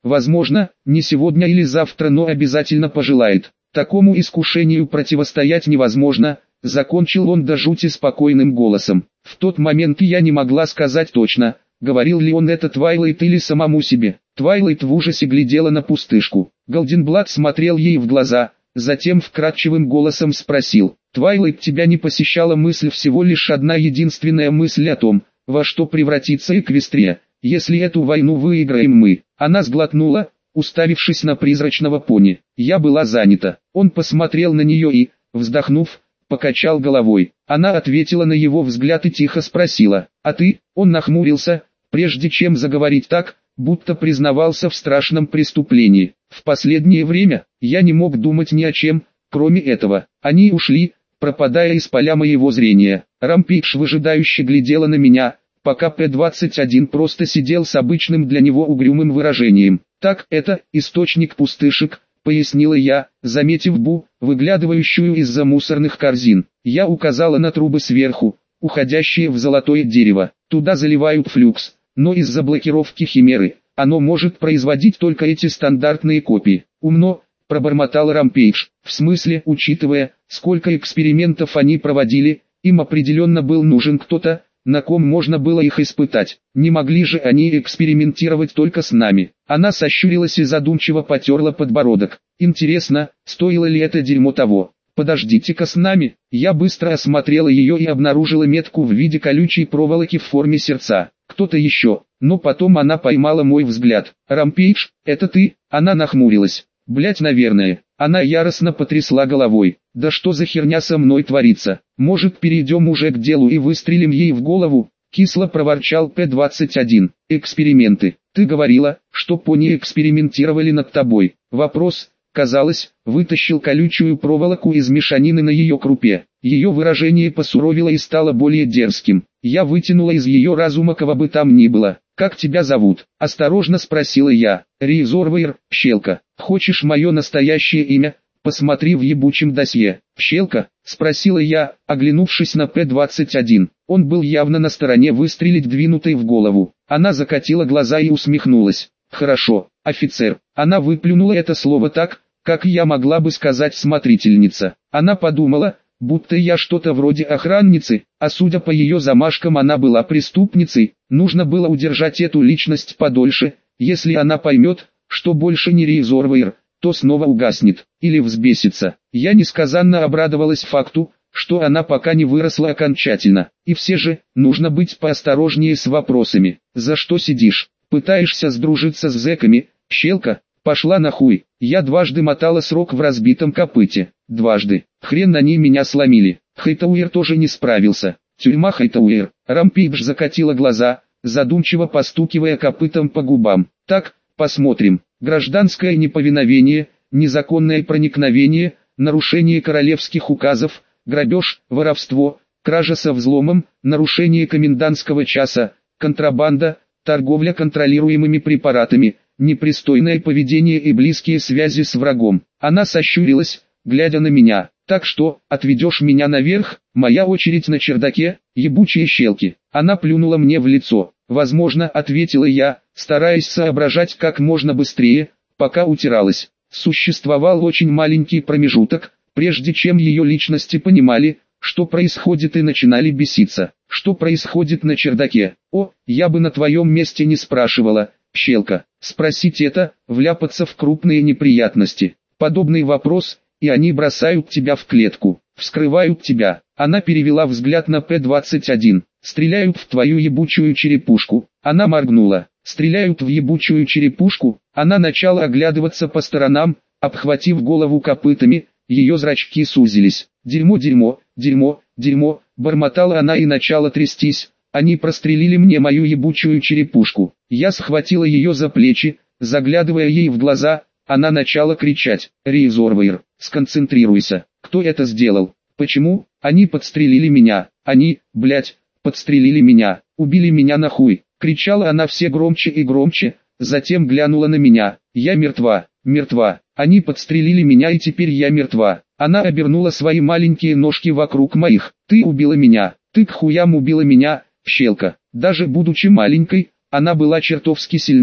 Возможно, не сегодня или завтра, но обязательно пожелает. Такому искушению противостоять невозможно, закончил он до жути спокойным голосом. В тот момент я не могла сказать точно, говорил ли он это Твайлайт или самому себе. Твайлайт в ужасе глядела на пустышку. Голденблат смотрел ей в глаза, затем вкрадчивым голосом спросил: «Твайлайт, тебя не посещала мысль, всего лишь одна единственная мысль о том, во что превратится Эквестрия, если эту войну выиграем мы?» Она сглотнула, уставившись на призрачного пони. Я была занята. Он посмотрел на нее и, вздохнув, покачал головой. Она ответила на его взгляд и тихо спросила: «А ты?» Он нахмурился, прежде чем заговорить так, будто признавался в страшном преступлении. В последнее время я не мог думать ни о чем, кроме этого. Они ушли, пропадая из поля моего зрения. Рампейдж выжидающе глядела на меня, пока П двадцать один просто сидел с обычным для него угрюмым выражением. «Так, это источник пустышек», — пояснила я, заметив Бу, выглядывающую из-за мусорных корзин. Я указала на трубы сверху, уходящие в золотое дерево. Туда заливают флюкс, но из-за блокировки химеры, оно может производить только эти стандартные копии. «Умно», — пробормотал Рампейдж. «В смысле, учитывая, сколько экспериментов они проводили, им определенно был нужен кто-то, на ком можно было их испытать. Не могли же они экспериментировать только с нами». Она сощурилась и задумчиво потерла подбородок. «Интересно, стоило ли это дерьмо того? Подождите-ка, с нами». Я быстро осмотрела ее и обнаружила метку в виде колючей проволоки в форме сердца. Кто-то еще, но потом она поймала мой взгляд. «Рампейдж, это ты?» Она нахмурилась. «Блять, наверное». Она яростно потрясла головой. «Да что за херня со мной творится? Может, перейдем уже к делу и выстрелим ей в голову?» Кисло проворчал П двадцать один. «Эксперименты. Ты говорила, что пони экспериментировали над тобой». Вопрос, казалось, вытащил колючую проволоку из мешанины на ее крупе. Ее выражение посуровило и стало более дерзким. Я вытянула из ее разума, кого бы там ни было. «Как тебя зовут?» – осторожно спросила я. «Ризорвейр, Щелка. Хочешь мое настоящее имя? Посмотри в ебучем досье». «Щелка?» – спросила я, оглянувшись на П двадцать один. Он был явно на стороне выстрелить двинутой в голову. Она закатила глаза и усмехнулась. «Хорошо, офицер». Она выплюнула это слово так, как я могла бы сказать смотрительница. Она подумала, будто я что-то вроде охранницы, а судя по ее замашкам она была преступницей. Нужно было удержать эту личность подольше. Если она поймет, что больше не Ризорвейр, то снова угаснет, или взбесится. Я несказанно обрадовалась факту, что она пока не выросла окончательно. И все же, нужно быть поосторожнее с вопросами. «За что сидишь? Пытаешься сдружиться с зэками?» «Щелка, пошла нахуй». Я дважды мотала срок в разбитом копыте. Дважды. Хрен они меня сломили. Хайтауэр тоже не справился. Тюрьма Хайтауэр. Рампейдж закатила глаза, задумчиво постукивая копытом по губам. «Так, посмотрим. Гражданское неповиновение, незаконное проникновение, нарушение королевских указов, грабеж, воровство, кража со взломом, нарушение комендантского часа, контрабанда, торговля контролируемыми препаратами, непристойное поведение и близкие связи с врагом». Она сощурилась, глядя на меня. «Так что, отведешь меня наверх? Моя очередь на чердаке, ебучие щелки». Она плюнула мне в лицо. «Возможно», — ответила я, стараясь соображать как можно быстрее, пока утиралась. Существовал очень маленький промежуток, прежде чем ее личности понимали, что происходит, и начинали беситься. «Что происходит на чердаке?» «О, я бы на твоем месте не спрашивала, Щелка. Спросить это, вляпаться в крупные неприятности. Подобный вопрос, и они бросают тебя в клетку, вскрывают тебя». Она перевела взгляд на П двадцать один. «Стреляют в твою ебучую черепушку». Она моргнула. «Стреляют в ебучую черепушку?» Она начала оглядываться по сторонам, обхватив голову копытами, ее зрачки сузились. «Дерьмо, дерьмо, дерьмо, дерьмо», бормотала она и начала трястись. «Они прострелили мне мою ебучую черепушку». Я схватила ее за плечи, заглядывая ей в глаза. Она начала кричать: «Ризорвейр, сконцентрируйся. Кто это сделал? Почему? Они подстрелили меня. Они, блять, подстрелили меня. Убили меня нахуй!» Кричала она все громче и громче, затем глянула на меня. «Я мертва, мертва. Они подстрелили меня, и теперь я мертва». Она обернула свои маленькие ножки вокруг моих. «Ты убила меня. Ты к хуям убила меня, Щелка». Даже будучи маленькой, она была чертовски сильна,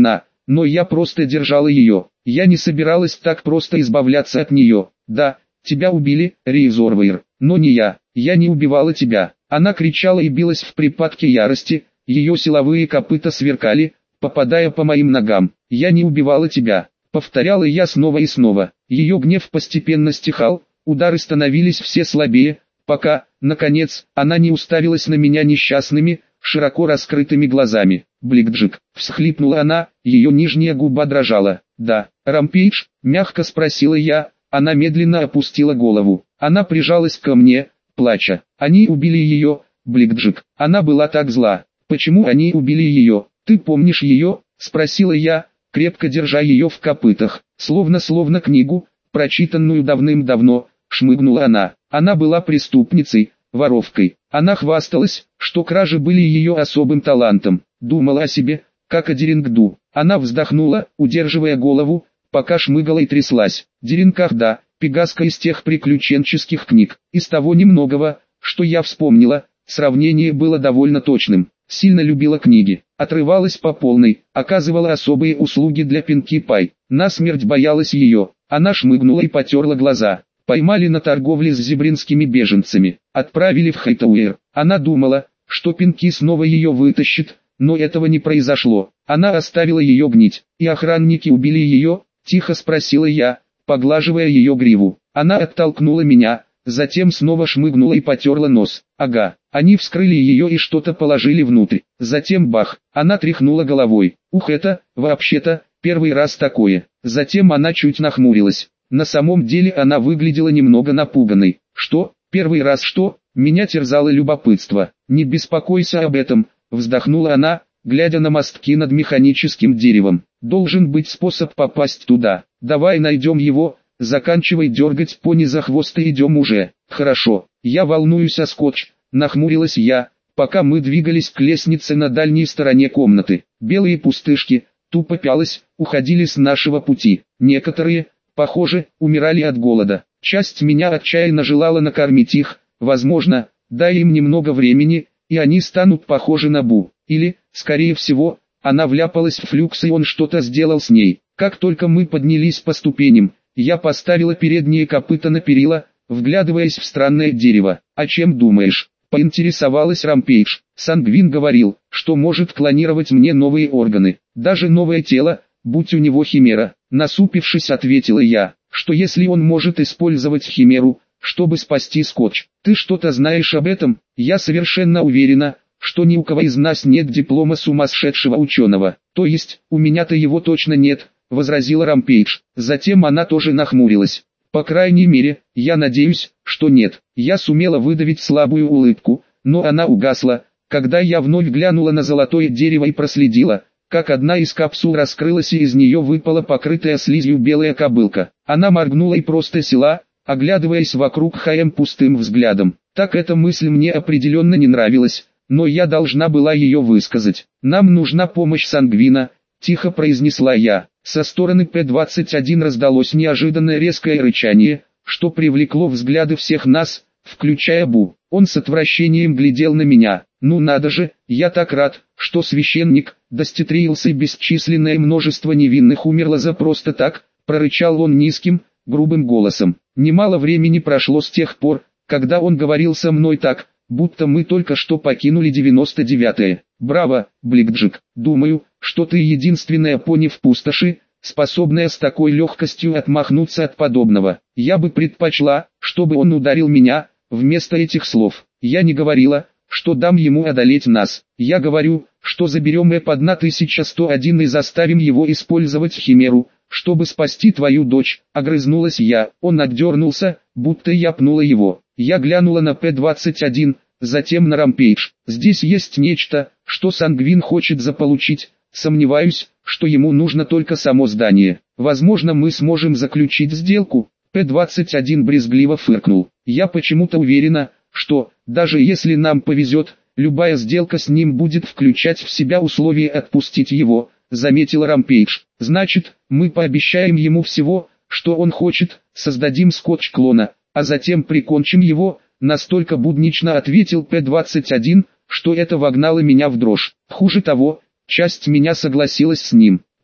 но я просто держала ее. Я не собиралась так просто избавляться от нее. Да, тебя убили, Рейзорвейр, но не я. Я не убивала тебя. Она кричала и билась в припадке ярости, ее силовые копыта сверкали, попадая по моим ногам. Я не убивала тебя. Повторяла я снова и снова. Ее гнев постепенно стихал, удары становились все слабее, пока, наконец, она не уставилась на меня несчастными, широко раскрытыми глазами. «Бликджик», — всхлипнула она, ее нижняя губа дрожала. «Да, Рампейдж?» — мягко спросила я, она медленно опустила голову. Она прижалась ко мне, плача. «Они убили ее, Бликджик». Она была так зла. «Почему они убили ее? Ты помнишь ее?» — спросила я, крепко держа ее в копытах. Словно-словно книгу, прочитанную давным-давно, шмыгнула она. Она была преступницей, воровкой. Она хвасталась, что кражи были ее особым талантом. Думала о себе, как о Дерингду. Она вздохнула, удерживая голову, пока шмыгала и тряслась. Дерингахда, Пегаска из тех приключенческих книг. Из того немногого, что я вспомнила, сравнение было довольно точным. Сильно любила книги, отрывалась по полной, оказывала особые услуги для Пинки Пай. Насмерть боялась ее. Она шмыгнула и потерла глаза. Поймали на торговле с зебринскими беженцами, отправили в Хайтауэр. Она думала, что Пинки снова ее вытащит, но этого не произошло. Она оставила ее гнить, и охранники убили ее, тихо спросила я, поглаживая ее гриву. Она оттолкнула меня, затем снова шмыгнула и потерла нос. Ага, они вскрыли ее и что-то положили внутрь. Затем бах, она тряхнула головой. Ух, это, вообще-то, первый раз такое. Затем она чуть нахмурилась. На самом деле она выглядела немного напуганной. Что? Первый раз что? Меня терзало любопытство. Не беспокойся об этом, вздохнула она, глядя на мостки над механическим деревом. Должен быть способ попасть туда. Давай найдем его, заканчивай дергать пони за хвост и идем уже. Хорошо, я волнуюсь о Скотч, нахмурилась я, пока мы двигались к лестнице на дальней стороне комнаты. Белые пустышки, тупо пялась, уходили с нашего пути. Некоторые, похоже, умирали от голода. Часть меня отчаянно желала накормить их, возможно, дай им немного времени, и они станут похожи на Бу. Или, скорее всего, она вляпалась в флюкс и он что-то сделал с ней. Как только мы поднялись по ступеням, я поставила передние копыта на перила, вглядываясь в странное дерево. «О чем думаешь?» — поинтересовалась Рампейдж. Сангвин говорил, что может клонировать мне новые органы, даже новое тело, будь у него химера. Насупившись, ответила я, что если он может использовать химеру, чтобы спасти Скотч. Ты что-то знаешь об этом? Я совершенно уверена, что ни у кого из нас нет диплома сумасшедшего ученого. То есть, у меня-то его точно нет, возразила Рампейдж. Затем она тоже нахмурилась. По крайней мере, я надеюсь, что нет. Я сумела выдавить слабую улыбку, но она угасла, когда я вновь глянула на золотое дерево и проследила, как одна из капсул раскрылась и из нее выпала покрытая слизью белая кобылка. Она моргнула и просто села, оглядываясь вокруг Хаем пустым взглядом. Так эта мысль мне определенно не нравилась, но я должна была ее высказать. «Нам нужна помощь Сангвина», — тихо произнесла я. Со стороны П двадцать один раздалось неожиданное резкое рычание, что привлекло взгляды всех нас, включая Бу. Он с отвращением глядел на меня. «Ну надо же, я так рад, что священник, достетрился и бесчисленное множество невинных умерло за просто так», — прорычал он низким, грубым голосом. Немало времени прошло с тех пор, когда он говорил со мной так, будто мы только что покинули девяносто девятое. «Браво, Бликджик, думаю, что ты единственная пони в пустоши, способная с такой легкостью отмахнуться от подобного. Я бы предпочла, чтобы он ударил меня». Вместо этих слов, я не говорила, что дам ему одолеть нас. Я говорю, что заберем Эп тысяча сто один и заставим его использовать химеру, чтобы спасти твою дочь. Огрызнулась я. Он отдернулся, будто я пнула его. Я глянула на П двадцать один, затем на Рампейдж. Здесь есть нечто, что Сангвин хочет заполучить. Сомневаюсь, что ему нужно только само здание. Возможно, мы сможем заключить сделку. П двадцать один брезгливо фыркнул. Я почему-то уверена, что, даже если нам повезет, любая сделка с ним будет включать в себя условие отпустить его, заметила Рампейдж. Значит, мы пообещаем ему всего, что он хочет, создадим Скотч-клона, а затем прикончим его, настолько буднично ответил П двадцать один, что это вогнало меня в дрожь. Хуже того, часть меня согласилась с ним.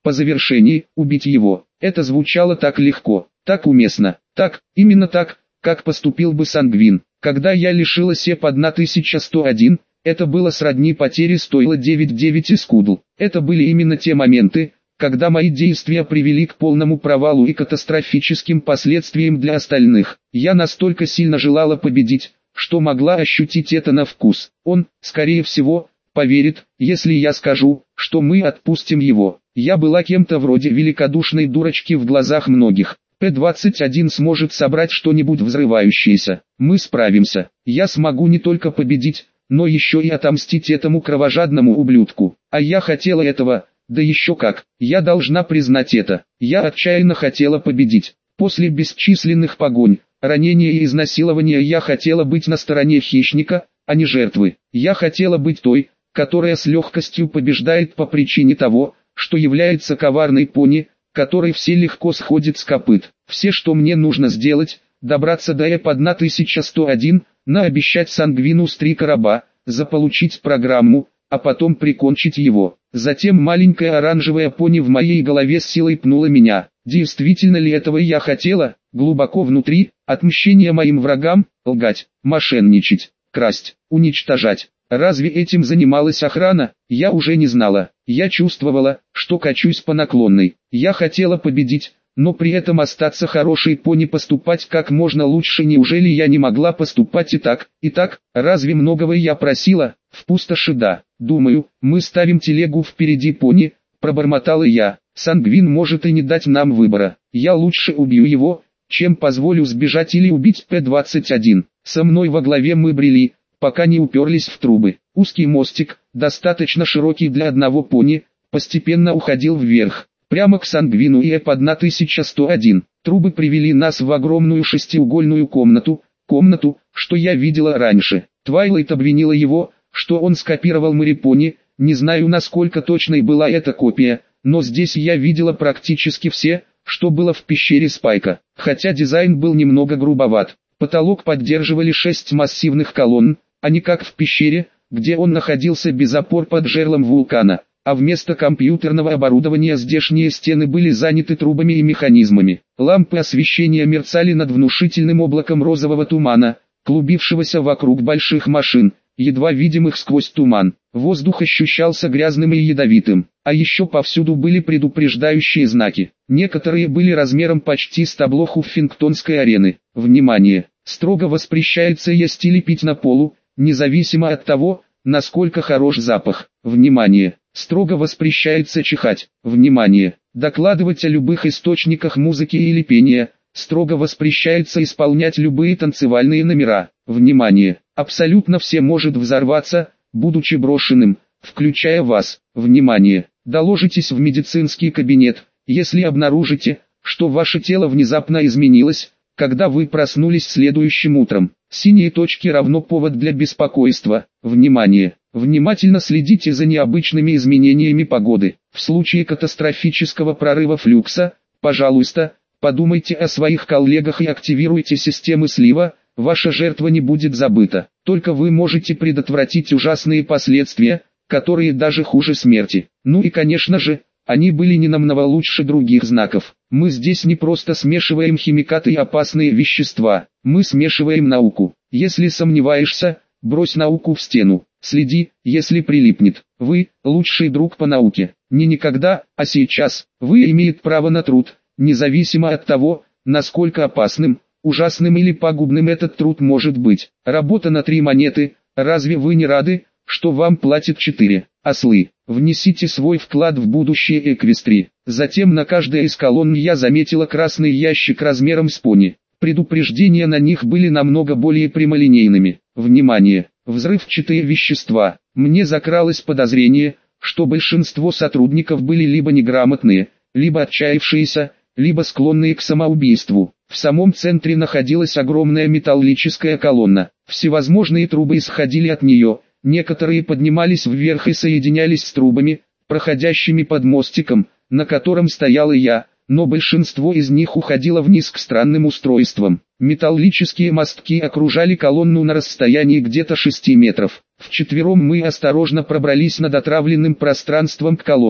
По завершении, убить его. Это звучало так легко, так уместно, так, именно так, как поступил бы Сангвин. Когда я лишилась Эп тысяча сто один, это было сродни потере стоило девять девять из Кудл. Это были именно те моменты, когда мои действия привели к полному провалу и катастрофическим последствиям для остальных. Я настолько сильно желала победить, что могла ощутить это на вкус. Он, скорее всего, поверит, если я скажу, что мы отпустим его. Я была кем-то вроде великодушной дурочки в глазах многих. П двадцать один сможет собрать что-нибудь взрывающееся. Мы справимся. Я смогу не только победить, но еще и отомстить этому кровожадному ублюдку. А я хотела этого, да еще как. Я должна признать это. Я отчаянно хотела победить. После бесчисленных погонь, ранения и изнасилования я хотела быть на стороне хищника, а не жертвы. Я хотела быть той, которая с легкостью побеждает по причине того, что является коварной пони, которой все легко сходят с копыт. Все, что мне нужно сделать, добраться до Эп тысяча сто один, наобещать Сангвину с три короба, заполучить программу, а потом прикончить его. Затем маленькая оранжевая пони в моей голове с силой пнула меня. Действительно ли этого я хотела? Глубоко внутри, отмщение моим врагам, лгать, мошенничать, красть, уничтожать. Разве этим занималась охрана? Я уже не знала. Я чувствовала, что качусь по наклонной. Я хотела победить, но при этом остаться хорошей пони, поступать как можно лучше. Неужели я не могла поступать и так, и так? Разве многого я просила? В пустоши да. Думаю, мы ставим телегу впереди пони, пробормотала я. Сангвин может и не дать нам выбора. Я лучше убью его, чем позволю сбежать или убить П двадцать один. Со мной во главе мы брели, пока не уперлись в трубы. Узкий мостик, достаточно широкий для одного пони, постепенно уходил вверх, прямо к Сангвину и Эп тысяча сто один. Трубы привели нас в огромную шестиугольную комнату, комнату, что я видела раньше. Твайлайт обвинила его, что он скопировал Марипони, не знаю, насколько точной была эта копия, но здесь я видела практически все, что было в пещере Спайка, хотя дизайн был немного грубоват. Потолок поддерживали шесть массивных колонн, а не как в пещере, где он находился без опор под жерлом вулкана, а вместо компьютерного оборудования здешние стены были заняты трубами и механизмами. Лампы освещения мерцали над внушительным облаком розового тумана, клубившегося вокруг больших машин, едва видимых сквозь туман. Воздух ощущался грязным и ядовитым, а еще повсюду были предупреждающие знаки. Некоторые были размером почти с табло Хуффингтонской арены. Внимание! Строго воспрещается есть или пить на полу, независимо от того, насколько хорош запах. Внимание! Строго воспрещается чихать. Внимание! Докладывать о любых источниках музыки или пения. Строго воспрещается исполнять любые танцевальные номера. Внимание! Абсолютно все может взорваться, будучи брошенным, включая вас. Внимание! Доложитесь в медицинский кабинет, если обнаружите, что ваше тело внезапно изменилось, когда вы проснулись следующим утром. Синие точки равно повод для беспокойства. Внимание! Внимательно следите за необычными изменениями погоды. В случае катастрофического прорыва флюкса, пожалуйста, подумайте о своих коллегах и активируйте системы слива. Ваша жертва не будет забыта. Только вы можете предотвратить ужасные последствия, которые даже хуже смерти. Ну и конечно же, они были не намного лучше других знаков. Мы здесь не просто смешиваем химикаты и опасные вещества. Мы смешиваем науку. Если сомневаешься, брось науку в стену. Следи, если прилипнет. Вы – лучший друг по науке. Не никогда, а сейчас. Вы имеете право на труд, независимо от того, насколько опасным, ужасным или пагубным этот труд может быть. Работа на три монеты. Разве вы не рады, что вам платят четыре? Ослы, внесите свой вклад в будущее Эквестри. Затем на каждой из колонн я заметила красный ящик размером с пони. Предупреждения на них были намного более прямолинейными. Внимание! Взрывчатые вещества. Мне закралось подозрение, что большинство сотрудников были либо неграмотные, либо отчаявшиеся, либо склонные к самоубийству. В самом центре находилась огромная металлическая колонна. Всевозможные трубы исходили от нее, некоторые поднимались вверх и соединялись с трубами, проходящими под мостиком, на котором стояла я, но большинство из них уходило вниз к странным устройствам. Металлические мостки окружали колонну на расстоянии где-то шести метров. Вчетвером мы осторожно пробрались над отравленным пространством к колонне.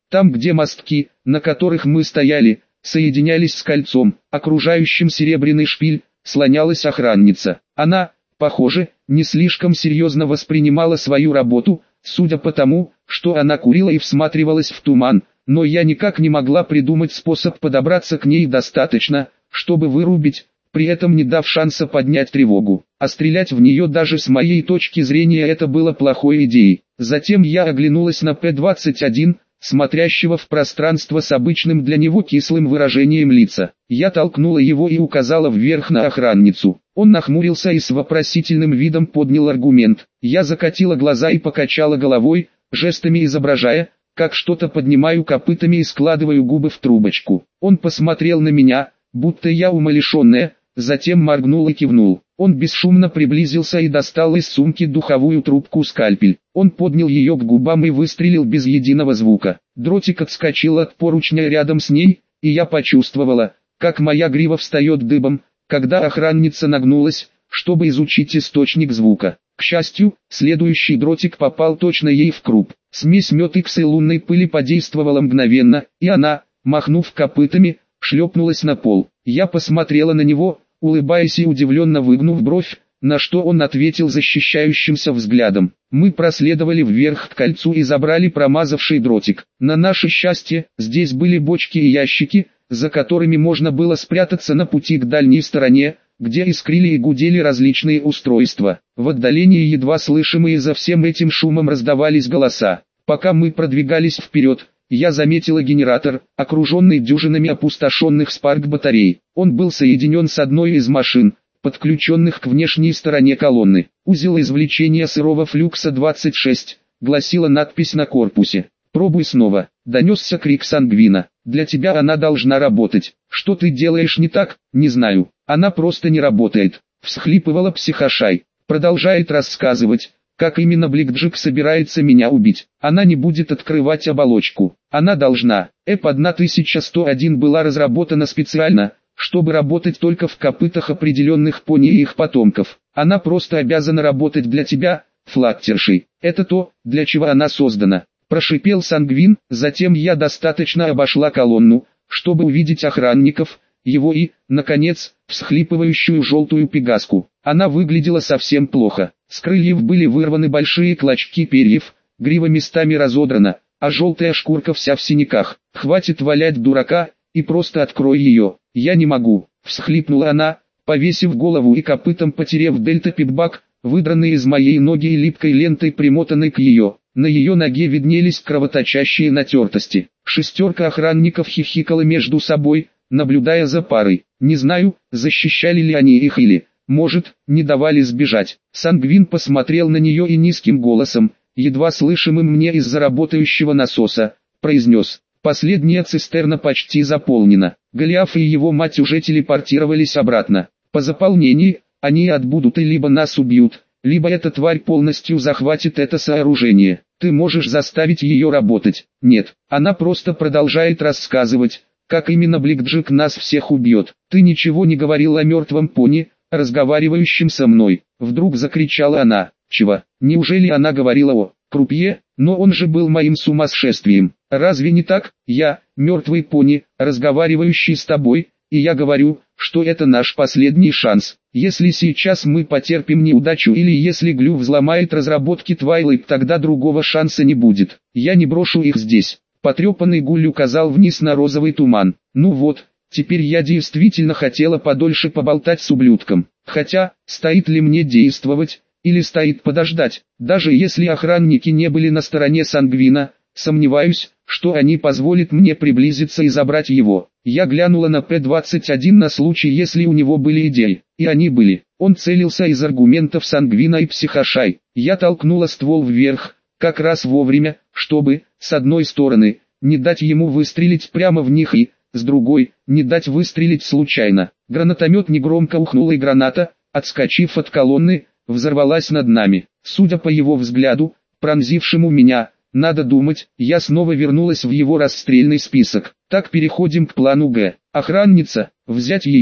Там, где мостки, на которых мы стояли, соединялись с кольцом, окружающим серебряный шпиль, слонялась охранница. Она, похоже, не слишком серьезно воспринимала свою работу, судя по тому, что она курила и всматривалась в туман, но я никак не могла придумать способ подобраться к ней достаточно, чтобы вырубить, при этом не дав шанса поднять тревогу. А стрелять в нее даже с моей точки зрения это было плохой идеей. Затем я оглянулась на П двадцать один, смотрящего в пространство с обычным для него кислым выражением лица. Я толкнула его и указала вверх на охранницу. Он нахмурился и с вопросительным видом поднял аргумент. Я закатила глаза и покачала головой, жестами изображая, как что-то поднимаю копытами и складываю губы в трубочку. Он посмотрел на меня, будто я умалишенная, затем моргнул и кивнул. Он бесшумно приблизился и достал из сумки духовую трубку-скальпель. Он поднял ее к губам и выстрелил без единого звука. Дротик отскочил от поручня рядом с ней, и я почувствовала, как моя грива встает дыбом, когда охранница нагнулась, чтобы изучить источник звука. К счастью, следующий дротик попал точно ей в круп. Смесь метикса и лунной пыли подействовала мгновенно, и она, махнув копытами, шлепнулась на пол. Я посмотрела на него, улыбаясь и удивленно выгнув бровь, на что он ответил защищающимся взглядом. Мы проследовали вверх к кольцу и забрали промазавший дротик. На наше счастье, здесь были бочки и ящики, за которыми можно было спрятаться на пути к дальней стороне, где искрили и гудели различные устройства. В отдалении едва слышимые за всем этим шумом раздавались голоса. Пока мы продвигались вперед, я заметила генератор, окруженный дюжинами опустошенных спарк-батарей. Он был соединен с одной из машин, подключенных к внешней стороне колонны. Узел извлечения сырого флюкса двадцать шесть, гласила надпись на корпусе. «Пробуй снова», — донесся крик Сангвина. «Для тебя она должна работать. Что ты делаешь не так, не знаю. Она просто не работает», — всхлипывала психошай. Продолжает рассказывать, как именно Блэкджек собирается меня убить. Она не будет открывать оболочку. Она должна. Эп тысяча сто один была разработана специально, чтобы работать только в копытах определенных пони и их потомков. Она просто обязана работать для тебя, флаттершей. Это то, для чего она создана. Прошипел Сангвин, затем я достаточно обошла колонну, чтобы увидеть охранников, его и, наконец, всхлипывающую желтую пегаску. Она выглядела совсем плохо. С крыльев были вырваны большие клочки перьев, грива местами разодрана, а желтая шкурка вся в синяках. «Хватит валять дурака, и просто открой ее». «Я не могу», — всхлипнула она, повесив голову и копытом потерев дельта-питбак, выдранный из моей ноги и липкой лентой примотанной к ее. На ее ноге виднелись кровоточащие натертости. Шестерка охранников хихикала между собой, наблюдая за парой. Не знаю, защищали ли они их или, может, не давали сбежать. Сангвин посмотрел на нее и низким голосом, едва слышимым мне из-за работающего насоса, произнес: «Последняя цистерна почти заполнена. Голиаф и его мать уже телепортировались обратно. По заполнении, они отбудут и либо нас убьют, либо эта тварь полностью захватит это сооружение. Ты можешь заставить ее работать». «Нет, она просто продолжает рассказывать, как именно Блэкджек нас всех убьет. Ты ничего не говорил о мертвом пони, разговаривающем со мной». Вдруг закричала она. «Чего? Неужели она говорила о крупье? Но он же был моим сумасшествием. Разве не так? Я, мертвый пони, разговаривающий с тобой, и я говорю, что это наш последний шанс. Если сейчас мы потерпим неудачу или если Глю взломает разработки Твайлайт, тогда другого шанса не будет. Я не брошу их здесь». Потрепанный Гуль указал вниз на розовый туман. «Ну вот, теперь я действительно хотела подольше поболтать с ублюдком. Хотя, стоит ли мне действовать, или стоит подождать? Даже если охранники не были на стороне Сангвина, сомневаюсь, что они позволят мне приблизиться и забрать его». Я глянула на П двадцать один на случай, если у него были идеи, и они были. Он целился из аргументов Сангвина и психошай. Я толкнула ствол вверх, как раз вовремя, чтобы, с одной стороны, не дать ему выстрелить прямо в них и, с другой, не дать выстрелить случайно. Гранатомет негромко ухнул, и граната, отскочив от колонны, взорвалась над нами. Судя по его взгляду, пронзившему меня, надо думать, я снова вернулась в его расстрельный список. Так, переходим к плану Г. Охранница, взять ее,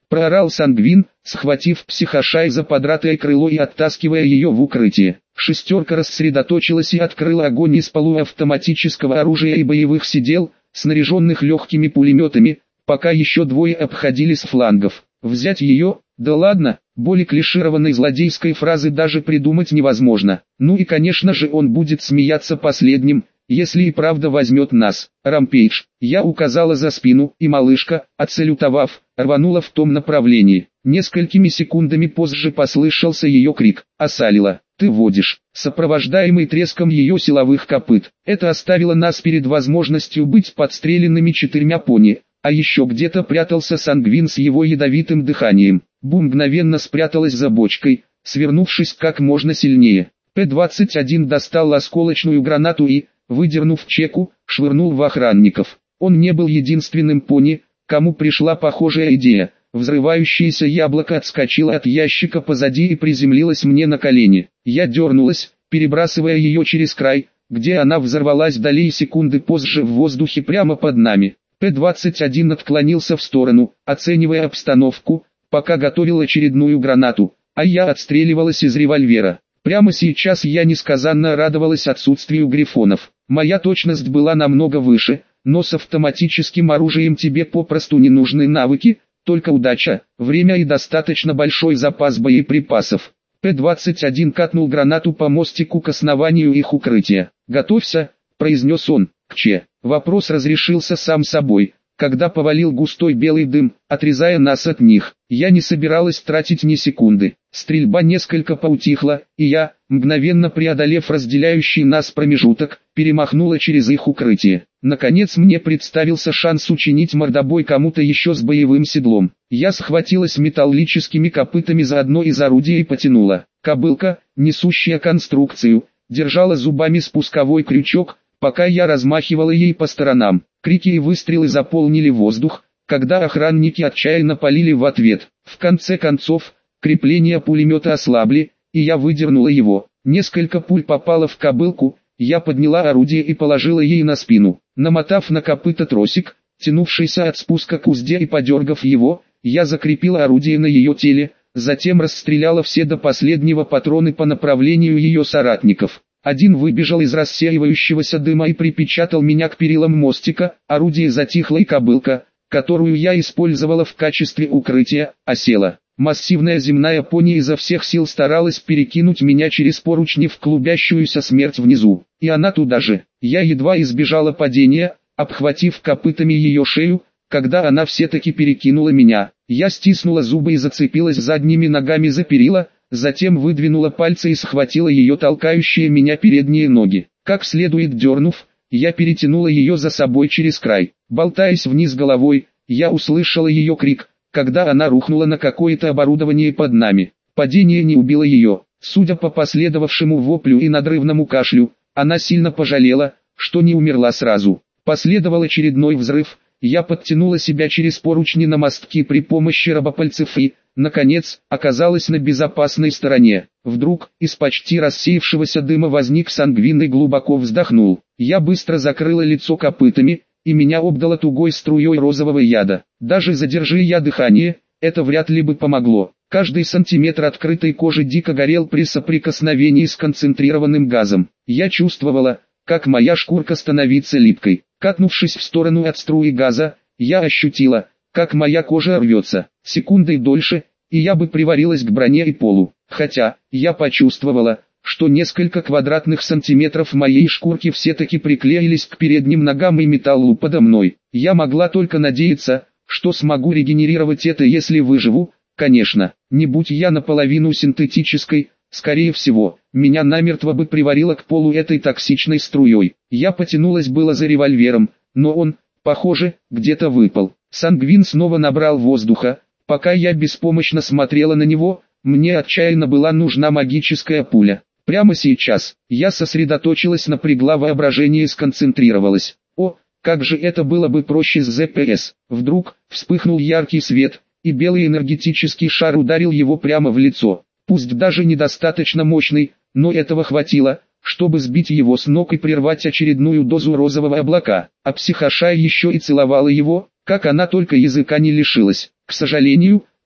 проорал Сангвин, схватив психошай за подратое крыло и оттаскивая ее в укрытие. Шестерка рассредоточилась и открыла огонь из полуавтоматического оружия и боевых сидел, снаряженных легкими пулеметами, пока еще двое обходили с флангов. Взять ее? Да ладно, более клишированной злодейской фразы даже придумать невозможно. Ну и конечно же он будет смеяться последним, если и правда возьмет нас. Рампейдж. Я указала за спину, и малышка, отсалютовав, рванула в том направлении. Несколькими секундами позже послышался ее крик: «Асалила, ты водишь!», сопровождаемый треском ее силовых копыт. Это оставило нас перед возможностью быть подстреленными четырьмя пони, а еще где-то прятался Сангвин с его ядовитым дыханием. Бум мгновенно спряталась за бочкой, свернувшись как можно сильнее. П двадцать один достал осколочную гранату и, выдернув чеку, швырнул в охранников. Он не был единственным пони, кому пришла похожая идея. Взрывающееся яблоко отскочило от ящика позади и приземлилось мне на колени. Я дернулась, перебрасывая ее через край, где она взорвалась долей секунды позже в воздухе прямо под нами. П двадцать один отклонился в сторону, оценивая обстановку, пока готовил очередную гранату, а я отстреливалась из револьвера. Прямо сейчас я несказанно радовалась отсутствию грифонов. Моя точность была намного выше, но с автоматическим оружием тебе попросту не нужны навыки, только удача, время и достаточно большой запас боеприпасов. П двадцать один катнул гранату по мостику к основанию их укрытия. «Готовься», — произнес он. «Кче». Вопрос разрешился сам собой, когда повалил густой белый дым, отрезая нас от них. Я не собиралась тратить ни секунды. Стрельба несколько поутихла, и я, мгновенно преодолев разделяющий нас промежуток, перемахнула через их укрытие. Наконец мне представился шанс учинить мордобой кому-то еще с боевым седлом. Я схватилась металлическими копытами за одно из орудий и потянула. Кобылка, несущая конструкцию, держала зубами спусковой крючок, пока я размахивала ей по сторонам. Крики и выстрелы заполнили воздух, когда охранники отчаянно палили в ответ. В конце концов, крепления пулемета ослабли, и я выдернула его. Несколько пуль попало в кобылку, я подняла орудие и положила ей на спину. Намотав на копыта тросик, тянувшийся от спуска к узде, и подергав его, я закрепила орудие на ее теле, затем расстреляла все до последнего патроны по направлению ее соратников. Один выбежал из рассеивающегося дыма и припечатал меня к перилам мостика, орудие затихло и кобылка, которую я использовала в качестве укрытия, осела. Массивная земная пони изо всех сил старалась перекинуть меня через поручни в клубящуюся смерть внизу. И она туда же. Я едва избежала падения, обхватив копытами ее шею, когда она все-таки перекинула меня. Я стиснула зубы и зацепилась задними ногами за перила, затем выдвинула пальцы и схватила ее толкающие меня передние ноги. Как следует дернув, я перетянула ее за собой через край. Болтаясь вниз головой, я услышала ее крик, когда она рухнула на какое-то оборудование под нами. Падение не убило ее. Судя по последовавшему воплю и надрывному кашлю, она сильно пожалела, что не умерла сразу. Последовал очередной взрыв, я подтянула себя через поручни на мостки при помощи робопальцев и, наконец, оказалась на безопасной стороне. Вдруг, из почти рассеявшегося дыма возник Сангвин и глубоко вздохнул. Я быстро закрыла лицо копытами, и меня обдало тугой струей розового яда. Даже задержи я дыхание, это вряд ли бы помогло. Каждый сантиметр открытой кожи дико горел при соприкосновении с концентрированным газом. Я чувствовала, как моя шкурка становится липкой. Катнувшись в сторону от струи газа, я ощутила, как моя кожа рвется. Секундой дольше, и я бы приварилась к броне и полу. Хотя, я почувствовала, что несколько квадратных сантиметров моей шкурки все-таки приклеились к передним ногам и металлу подо мной. Я могла только надеяться, что смогу регенерировать это, если выживу. Конечно, не будь я наполовину синтетической, скорее всего, меня намертво бы приварило к полу этой токсичной струей. Я потянулась было за револьвером, но он, похоже, где-то выпал. Сангвин снова набрал воздуха. Пока я беспомощно смотрела на него, мне отчаянно была нужна магическая пуля. Прямо сейчас, я сосредоточилась, напрягла воображение и сконцентрировалась. О, как же это было бы проще с зэ пэ эс. Вдруг, вспыхнул яркий свет, и белый энергетический шар ударил его прямо в лицо. Пусть даже недостаточно мощный, но этого хватило, чтобы сбить его с ног и прервать очередную дозу розового облака. А психошай еще и целовала его, как она только языка не лишилась. К сожалению,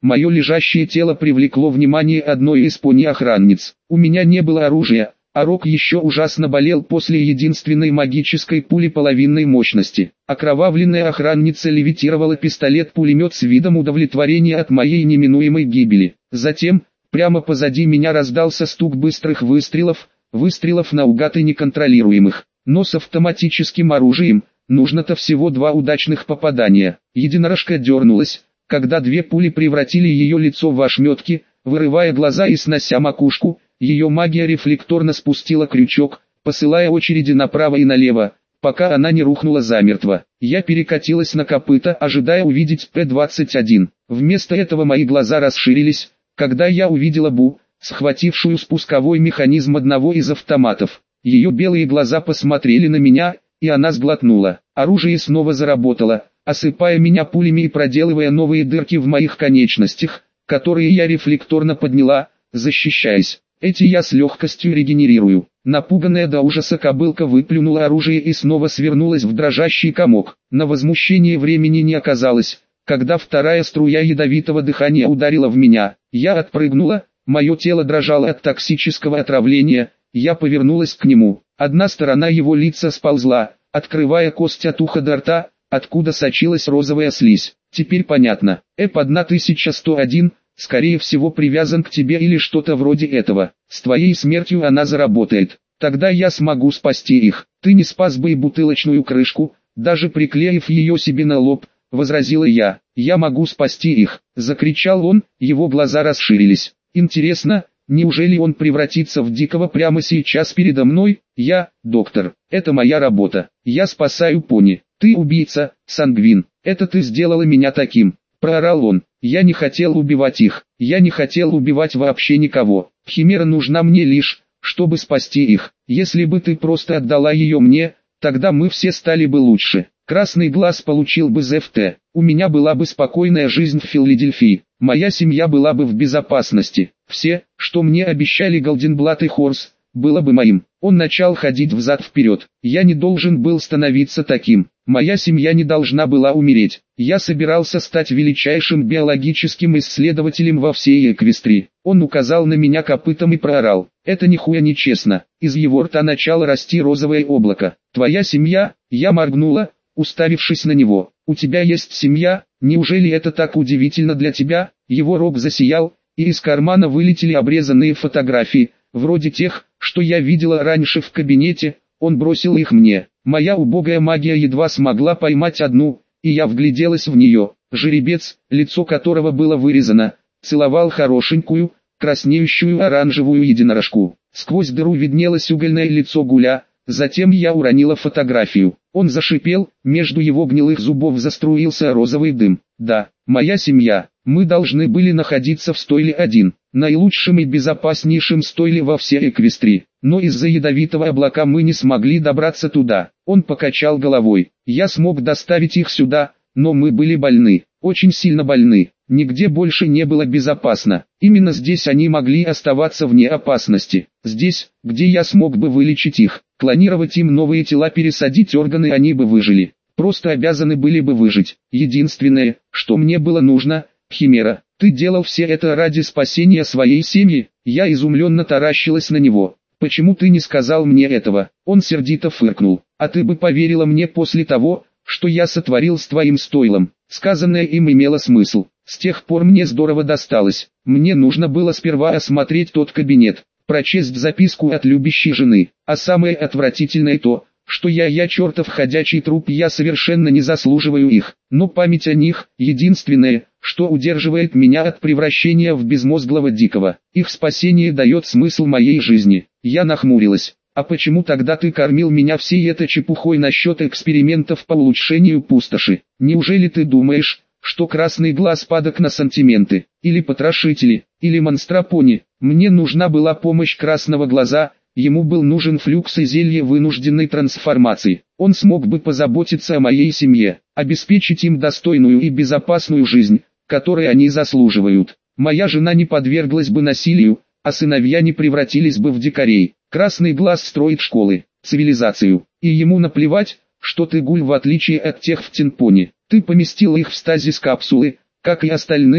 Мое лежащее тело привлекло внимание одной из пони-охранниц. У меня не было оружия, а Рок еще ужасно болел после единственной магической пули половинной мощности. Окровавленная охранница левитировала пистолет-пулемет с видом удовлетворения от моей неминуемой гибели. Затем, прямо позади меня раздался стук быстрых выстрелов, выстрелов наугад и неконтролируемых. Но с автоматическим оружием, нужно-то всего два удачных попадания. Единорожка дернулась, когда две пули превратили ее лицо в ошметки, вырывая глаза и снося макушку. Ее магия рефлекторно спустила крючок, посылая очереди направо и налево, пока она не рухнула замертво. Я перекатилась на копыта, ожидая увидеть П двадцать один. Вместо этого мои глаза расширились, когда я увидела Бу, схватившую спусковой механизм одного из автоматов. Ее белые глаза посмотрели на меня, и она сглотнула. Оружие снова заработало, осыпая меня пулями и проделывая новые дырки в моих конечностях, которые я рефлекторно подняла, защищаясь. Эти я с легкостью регенерирую. Напуганная до ужаса кобылка выплюнула оружие и снова свернулась в дрожащий комок. На возмущение времени не оказалось, когда вторая струя ядовитого дыхания ударила в меня. Я отпрыгнула, мое тело дрожало от токсического отравления, я повернулась к нему. Одна сторона его лица сползла, открывая кость от уха до рта, откуда сочилась розовая слизь. Теперь понятно. Эп тысяча сто один... скорее всего привязан к тебе или что-то вроде этого. С твоей смертью она заработает. Тогда я смогу спасти их. Ты не спас бы и бутылочную крышку, даже приклеив ее себе на лоб, возразила я. Я могу спасти их, закричал он, его глаза расширились. Интересно, неужели он превратится в дикого прямо сейчас передо мной? Я, доктор, это моя работа. Я спасаю пони. Ты убийца, Сангвин. Это ты сделала меня таким. Проорал он. Я не хотел убивать их, я не хотел убивать вообще никого. Химера нужна мне лишь, чтобы спасти их. Если бы ты просто отдала ее мне, тогда мы все стали бы лучше. Красный глаз получил бы ЗФТ. У меня была бы спокойная жизнь в Филадельфии. Моя семья была бы в безопасности. Все, что мне обещали Голденблат и Хорс, было бы моим. Он начал ходить взад-вперед. Я не должен был становиться таким. Моя семья не должна была умереть. Я собирался стать величайшим биологическим исследователем во всей Эквестрии. Он указал на меня копытом и проорал. Это нихуя не честно. Из его рта начало расти розовое облако. Твоя семья? Я моргнула, уставившись на него. У тебя есть семья? Неужели это так удивительно для тебя? Его рог засиял, и из кармана вылетели обрезанные фотографии, вроде тех, что я видела раньше в кабинете. Он бросил их мне. Моя убогая магия едва смогла поймать одну, и я вгляделась в нее. Жеребец, лицо которого было вырезано, целовал хорошенькую, краснеющую оранжевую единорожку. Сквозь дыру виднелось угольное лицо Гуля, затем я уронила фотографию. Он зашипел, между его гнилых зубов заструился розовый дым. Да, моя семья, мы должны были находиться в стойле один, наилучшем и безопаснейшем стойле во всей Эквестрии. Но из-за ядовитого облака мы не смогли добраться туда. Он покачал головой. Я смог доставить их сюда, но мы были больны, очень сильно больны. Нигде больше не было безопасно. Именно здесь они могли оставаться вне опасности. Здесь, где я смог бы вылечить их, клонировать им новые тела, пересадить органы, они бы выжили. Просто обязаны были бы выжить. Единственное, что мне было нужно, Химера, ты делал все это ради спасения своей семьи? Я изумленно таращилась на него. Почему ты не сказал мне этого? Он сердито фыркнул. А ты бы поверила мне после того, что я сотворил с твоим стойлом? Сказанное им имело смысл. С тех пор мне здорово досталось. Мне нужно было сперва осмотреть тот кабинет, прочесть записку от любящей жены. А самое отвратительное то, что я, я чертов ходячий труп, я совершенно не заслуживаю их. Но память о них, единственное, что удерживает меня от превращения в безмозглого дикого. Их спасение дает смысл моей жизни. Я нахмурилась. А почему тогда ты кормил меня всей этой чепухой насчет экспериментов по улучшению пустоши? Неужели ты думаешь, что красный глаз падок на сантименты, или потрошители, или монстра-пони? Мне нужна была помощь красного глаза, ему был нужен флюкс и зелье вынужденной трансформации. Он смог бы позаботиться о моей семье, обеспечить им достойную и безопасную жизнь, которой они заслуживают. Моя жена не подверглась бы насилию, а сыновья не превратились бы в дикарей. Красный глаз строит школы, цивилизацию, и ему наплевать, что ты гуль, в отличие от тех в Тинпоне. Ты поместил их в стазис капсулы, как и остальных,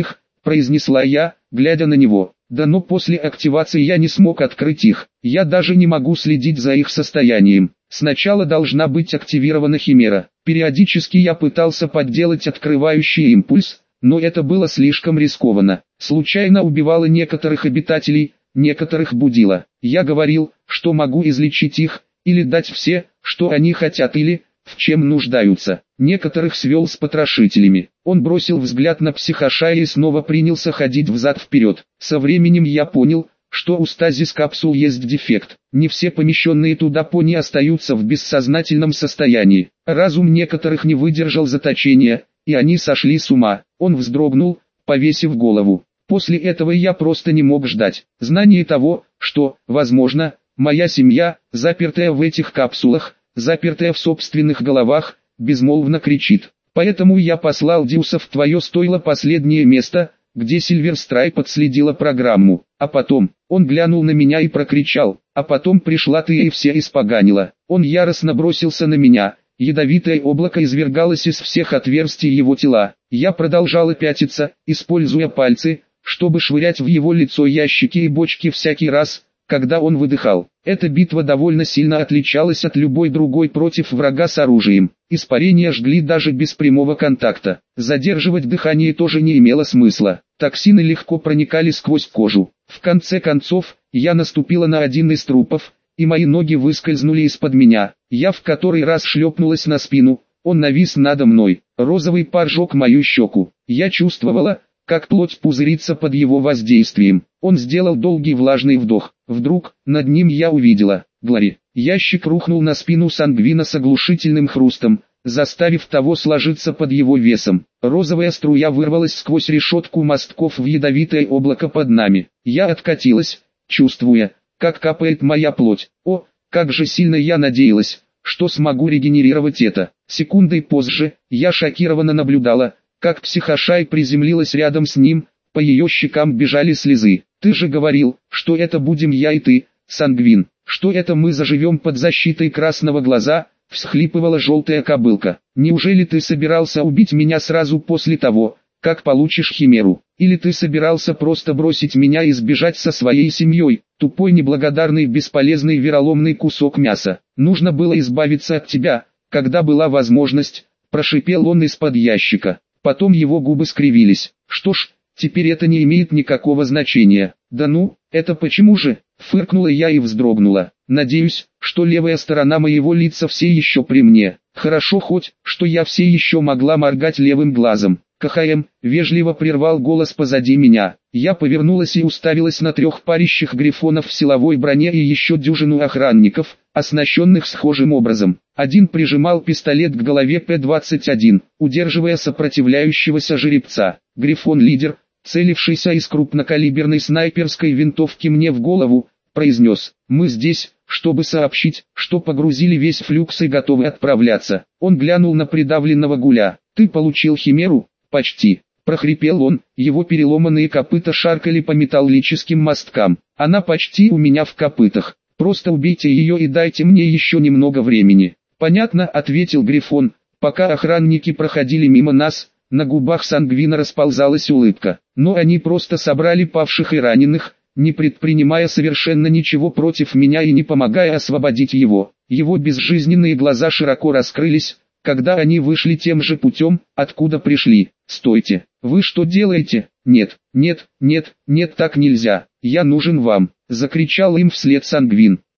произнесла я, глядя на него. Да но после активации я не смог открыть их, я даже не могу следить за их состоянием. Сначала должна быть активирована химера. Периодически я пытался подделать открывающий импульс, но это было слишком рискованно. Случайно убивало некоторых обитателей, некоторых будило. Я говорил, что могу излечить их, или дать все, что они хотят или, в чем нуждаются. Некоторых свел с потрошителями. Он бросил взгляд на психошая и снова принялся ходить взад-вперед. Со временем я понял, что у стазис капсул есть дефект. Не все помещенные туда пони остаются в бессознательном состоянии. Разум некоторых не выдержал заточения, и они сошли с ума. Он вздрогнул, повесив голову. После этого я просто не мог ждать. Знание того, что, возможно, моя семья, запертая в этих капсулах, запертая в собственных головах, безмолвно кричит. Поэтому я послал Дьюса в твое стойло, последнее место, где Сильверстрайп отследила программу. А потом, он глянул на меня и прокричал, а потом пришла ты и все испоганила. Он яростно бросился на меня, ядовитое облако извергалось из всех отверстий его тела. Я продолжала пятиться, используя пальцы, чтобы швырять в его лицо ящики и бочки всякий раз, когда он выдыхал. Эта битва довольно сильно отличалась от любой другой против врага с оружием. Испарения жгли даже без прямого контакта. Задерживать дыхание тоже не имело смысла. Токсины легко проникали сквозь кожу. В конце концов, я наступила на один из трупов, и мои ноги выскользнули из-под меня. Я в который раз шлепнулась на спину, он навис надо мной. Розовый пар жег мою щеку. Я чувствовала, как плоть пузырится под его воздействием. Он сделал долгий влажный вдох. Вдруг, над ним я увидела Глори. Ящик рухнул на спину Сангвина с оглушительным хрустом, заставив того сложиться под его весом. Розовая струя вырвалась сквозь решетку мостков в ядовитое облако под нами. Я откатилась, чувствуя, как капает моя плоть. О, как же сильно я надеялась, что смогу регенерировать это. Секундой позже, я шокированно наблюдала, как психошай приземлилась рядом с ним, по ее щекам бежали слезы. «Ты же говорил, что это будем я и ты, Сангвин, что это мы заживем под защитой красного глаза», — всхлипывала желтая кобылка. «Неужели ты собирался убить меня сразу после того, как получишь химеру? Или ты собирался просто бросить меня и сбежать со своей семьей, тупой, неблагодарный, бесполезный, вероломный кусок мяса? Нужно было избавиться от тебя, когда была возможность», — прошипел он из-под ящика. Потом его губы скривились. «Что ж, теперь это не имеет никакого значения». «Да ну, это почему же?» — фыркнула я и вздрогнула. «Надеюсь, что левая сторона моего лица все еще при мне. Хорошо хоть, что я все еще могла моргать левым глазом». «КХМ», — вежливо прервал голос позади меня. Я повернулась и уставилась на трех парящих грифонов в силовой броне и еще дюжину охранников, оснащенных схожим образом. Один прижимал пистолет к голове П двадцать один, удерживая сопротивляющегося жеребца. Грифон-лидер, целившийся из крупнокалиберной снайперской винтовки мне в голову, произнес: «Мы здесь, чтобы сообщить, что погрузили весь флюкс и готовы отправляться». Он глянул на придавленного гуля. «Ты получил химеру?» «Почти», — прохрипел он, его переломанные копыта шаркали по металлическим мосткам. «Она почти у меня в копытах. Просто убейте ее и дайте мне еще немного времени». «Понятно», — ответил Грифон. Пока охранники проходили мимо нас, на губах Сангвина расползалась улыбка. Но они просто собрали павших и раненых, не предпринимая совершенно ничего против меня и не помогая освободить его. Его безжизненные глаза широко раскрылись, когда они вышли тем же путем, откуда пришли. «Стойте! Вы что делаете? Нет, нет, нет, нет, так нельзя! Я нужен вам!» — закричал им вслед Сангвин.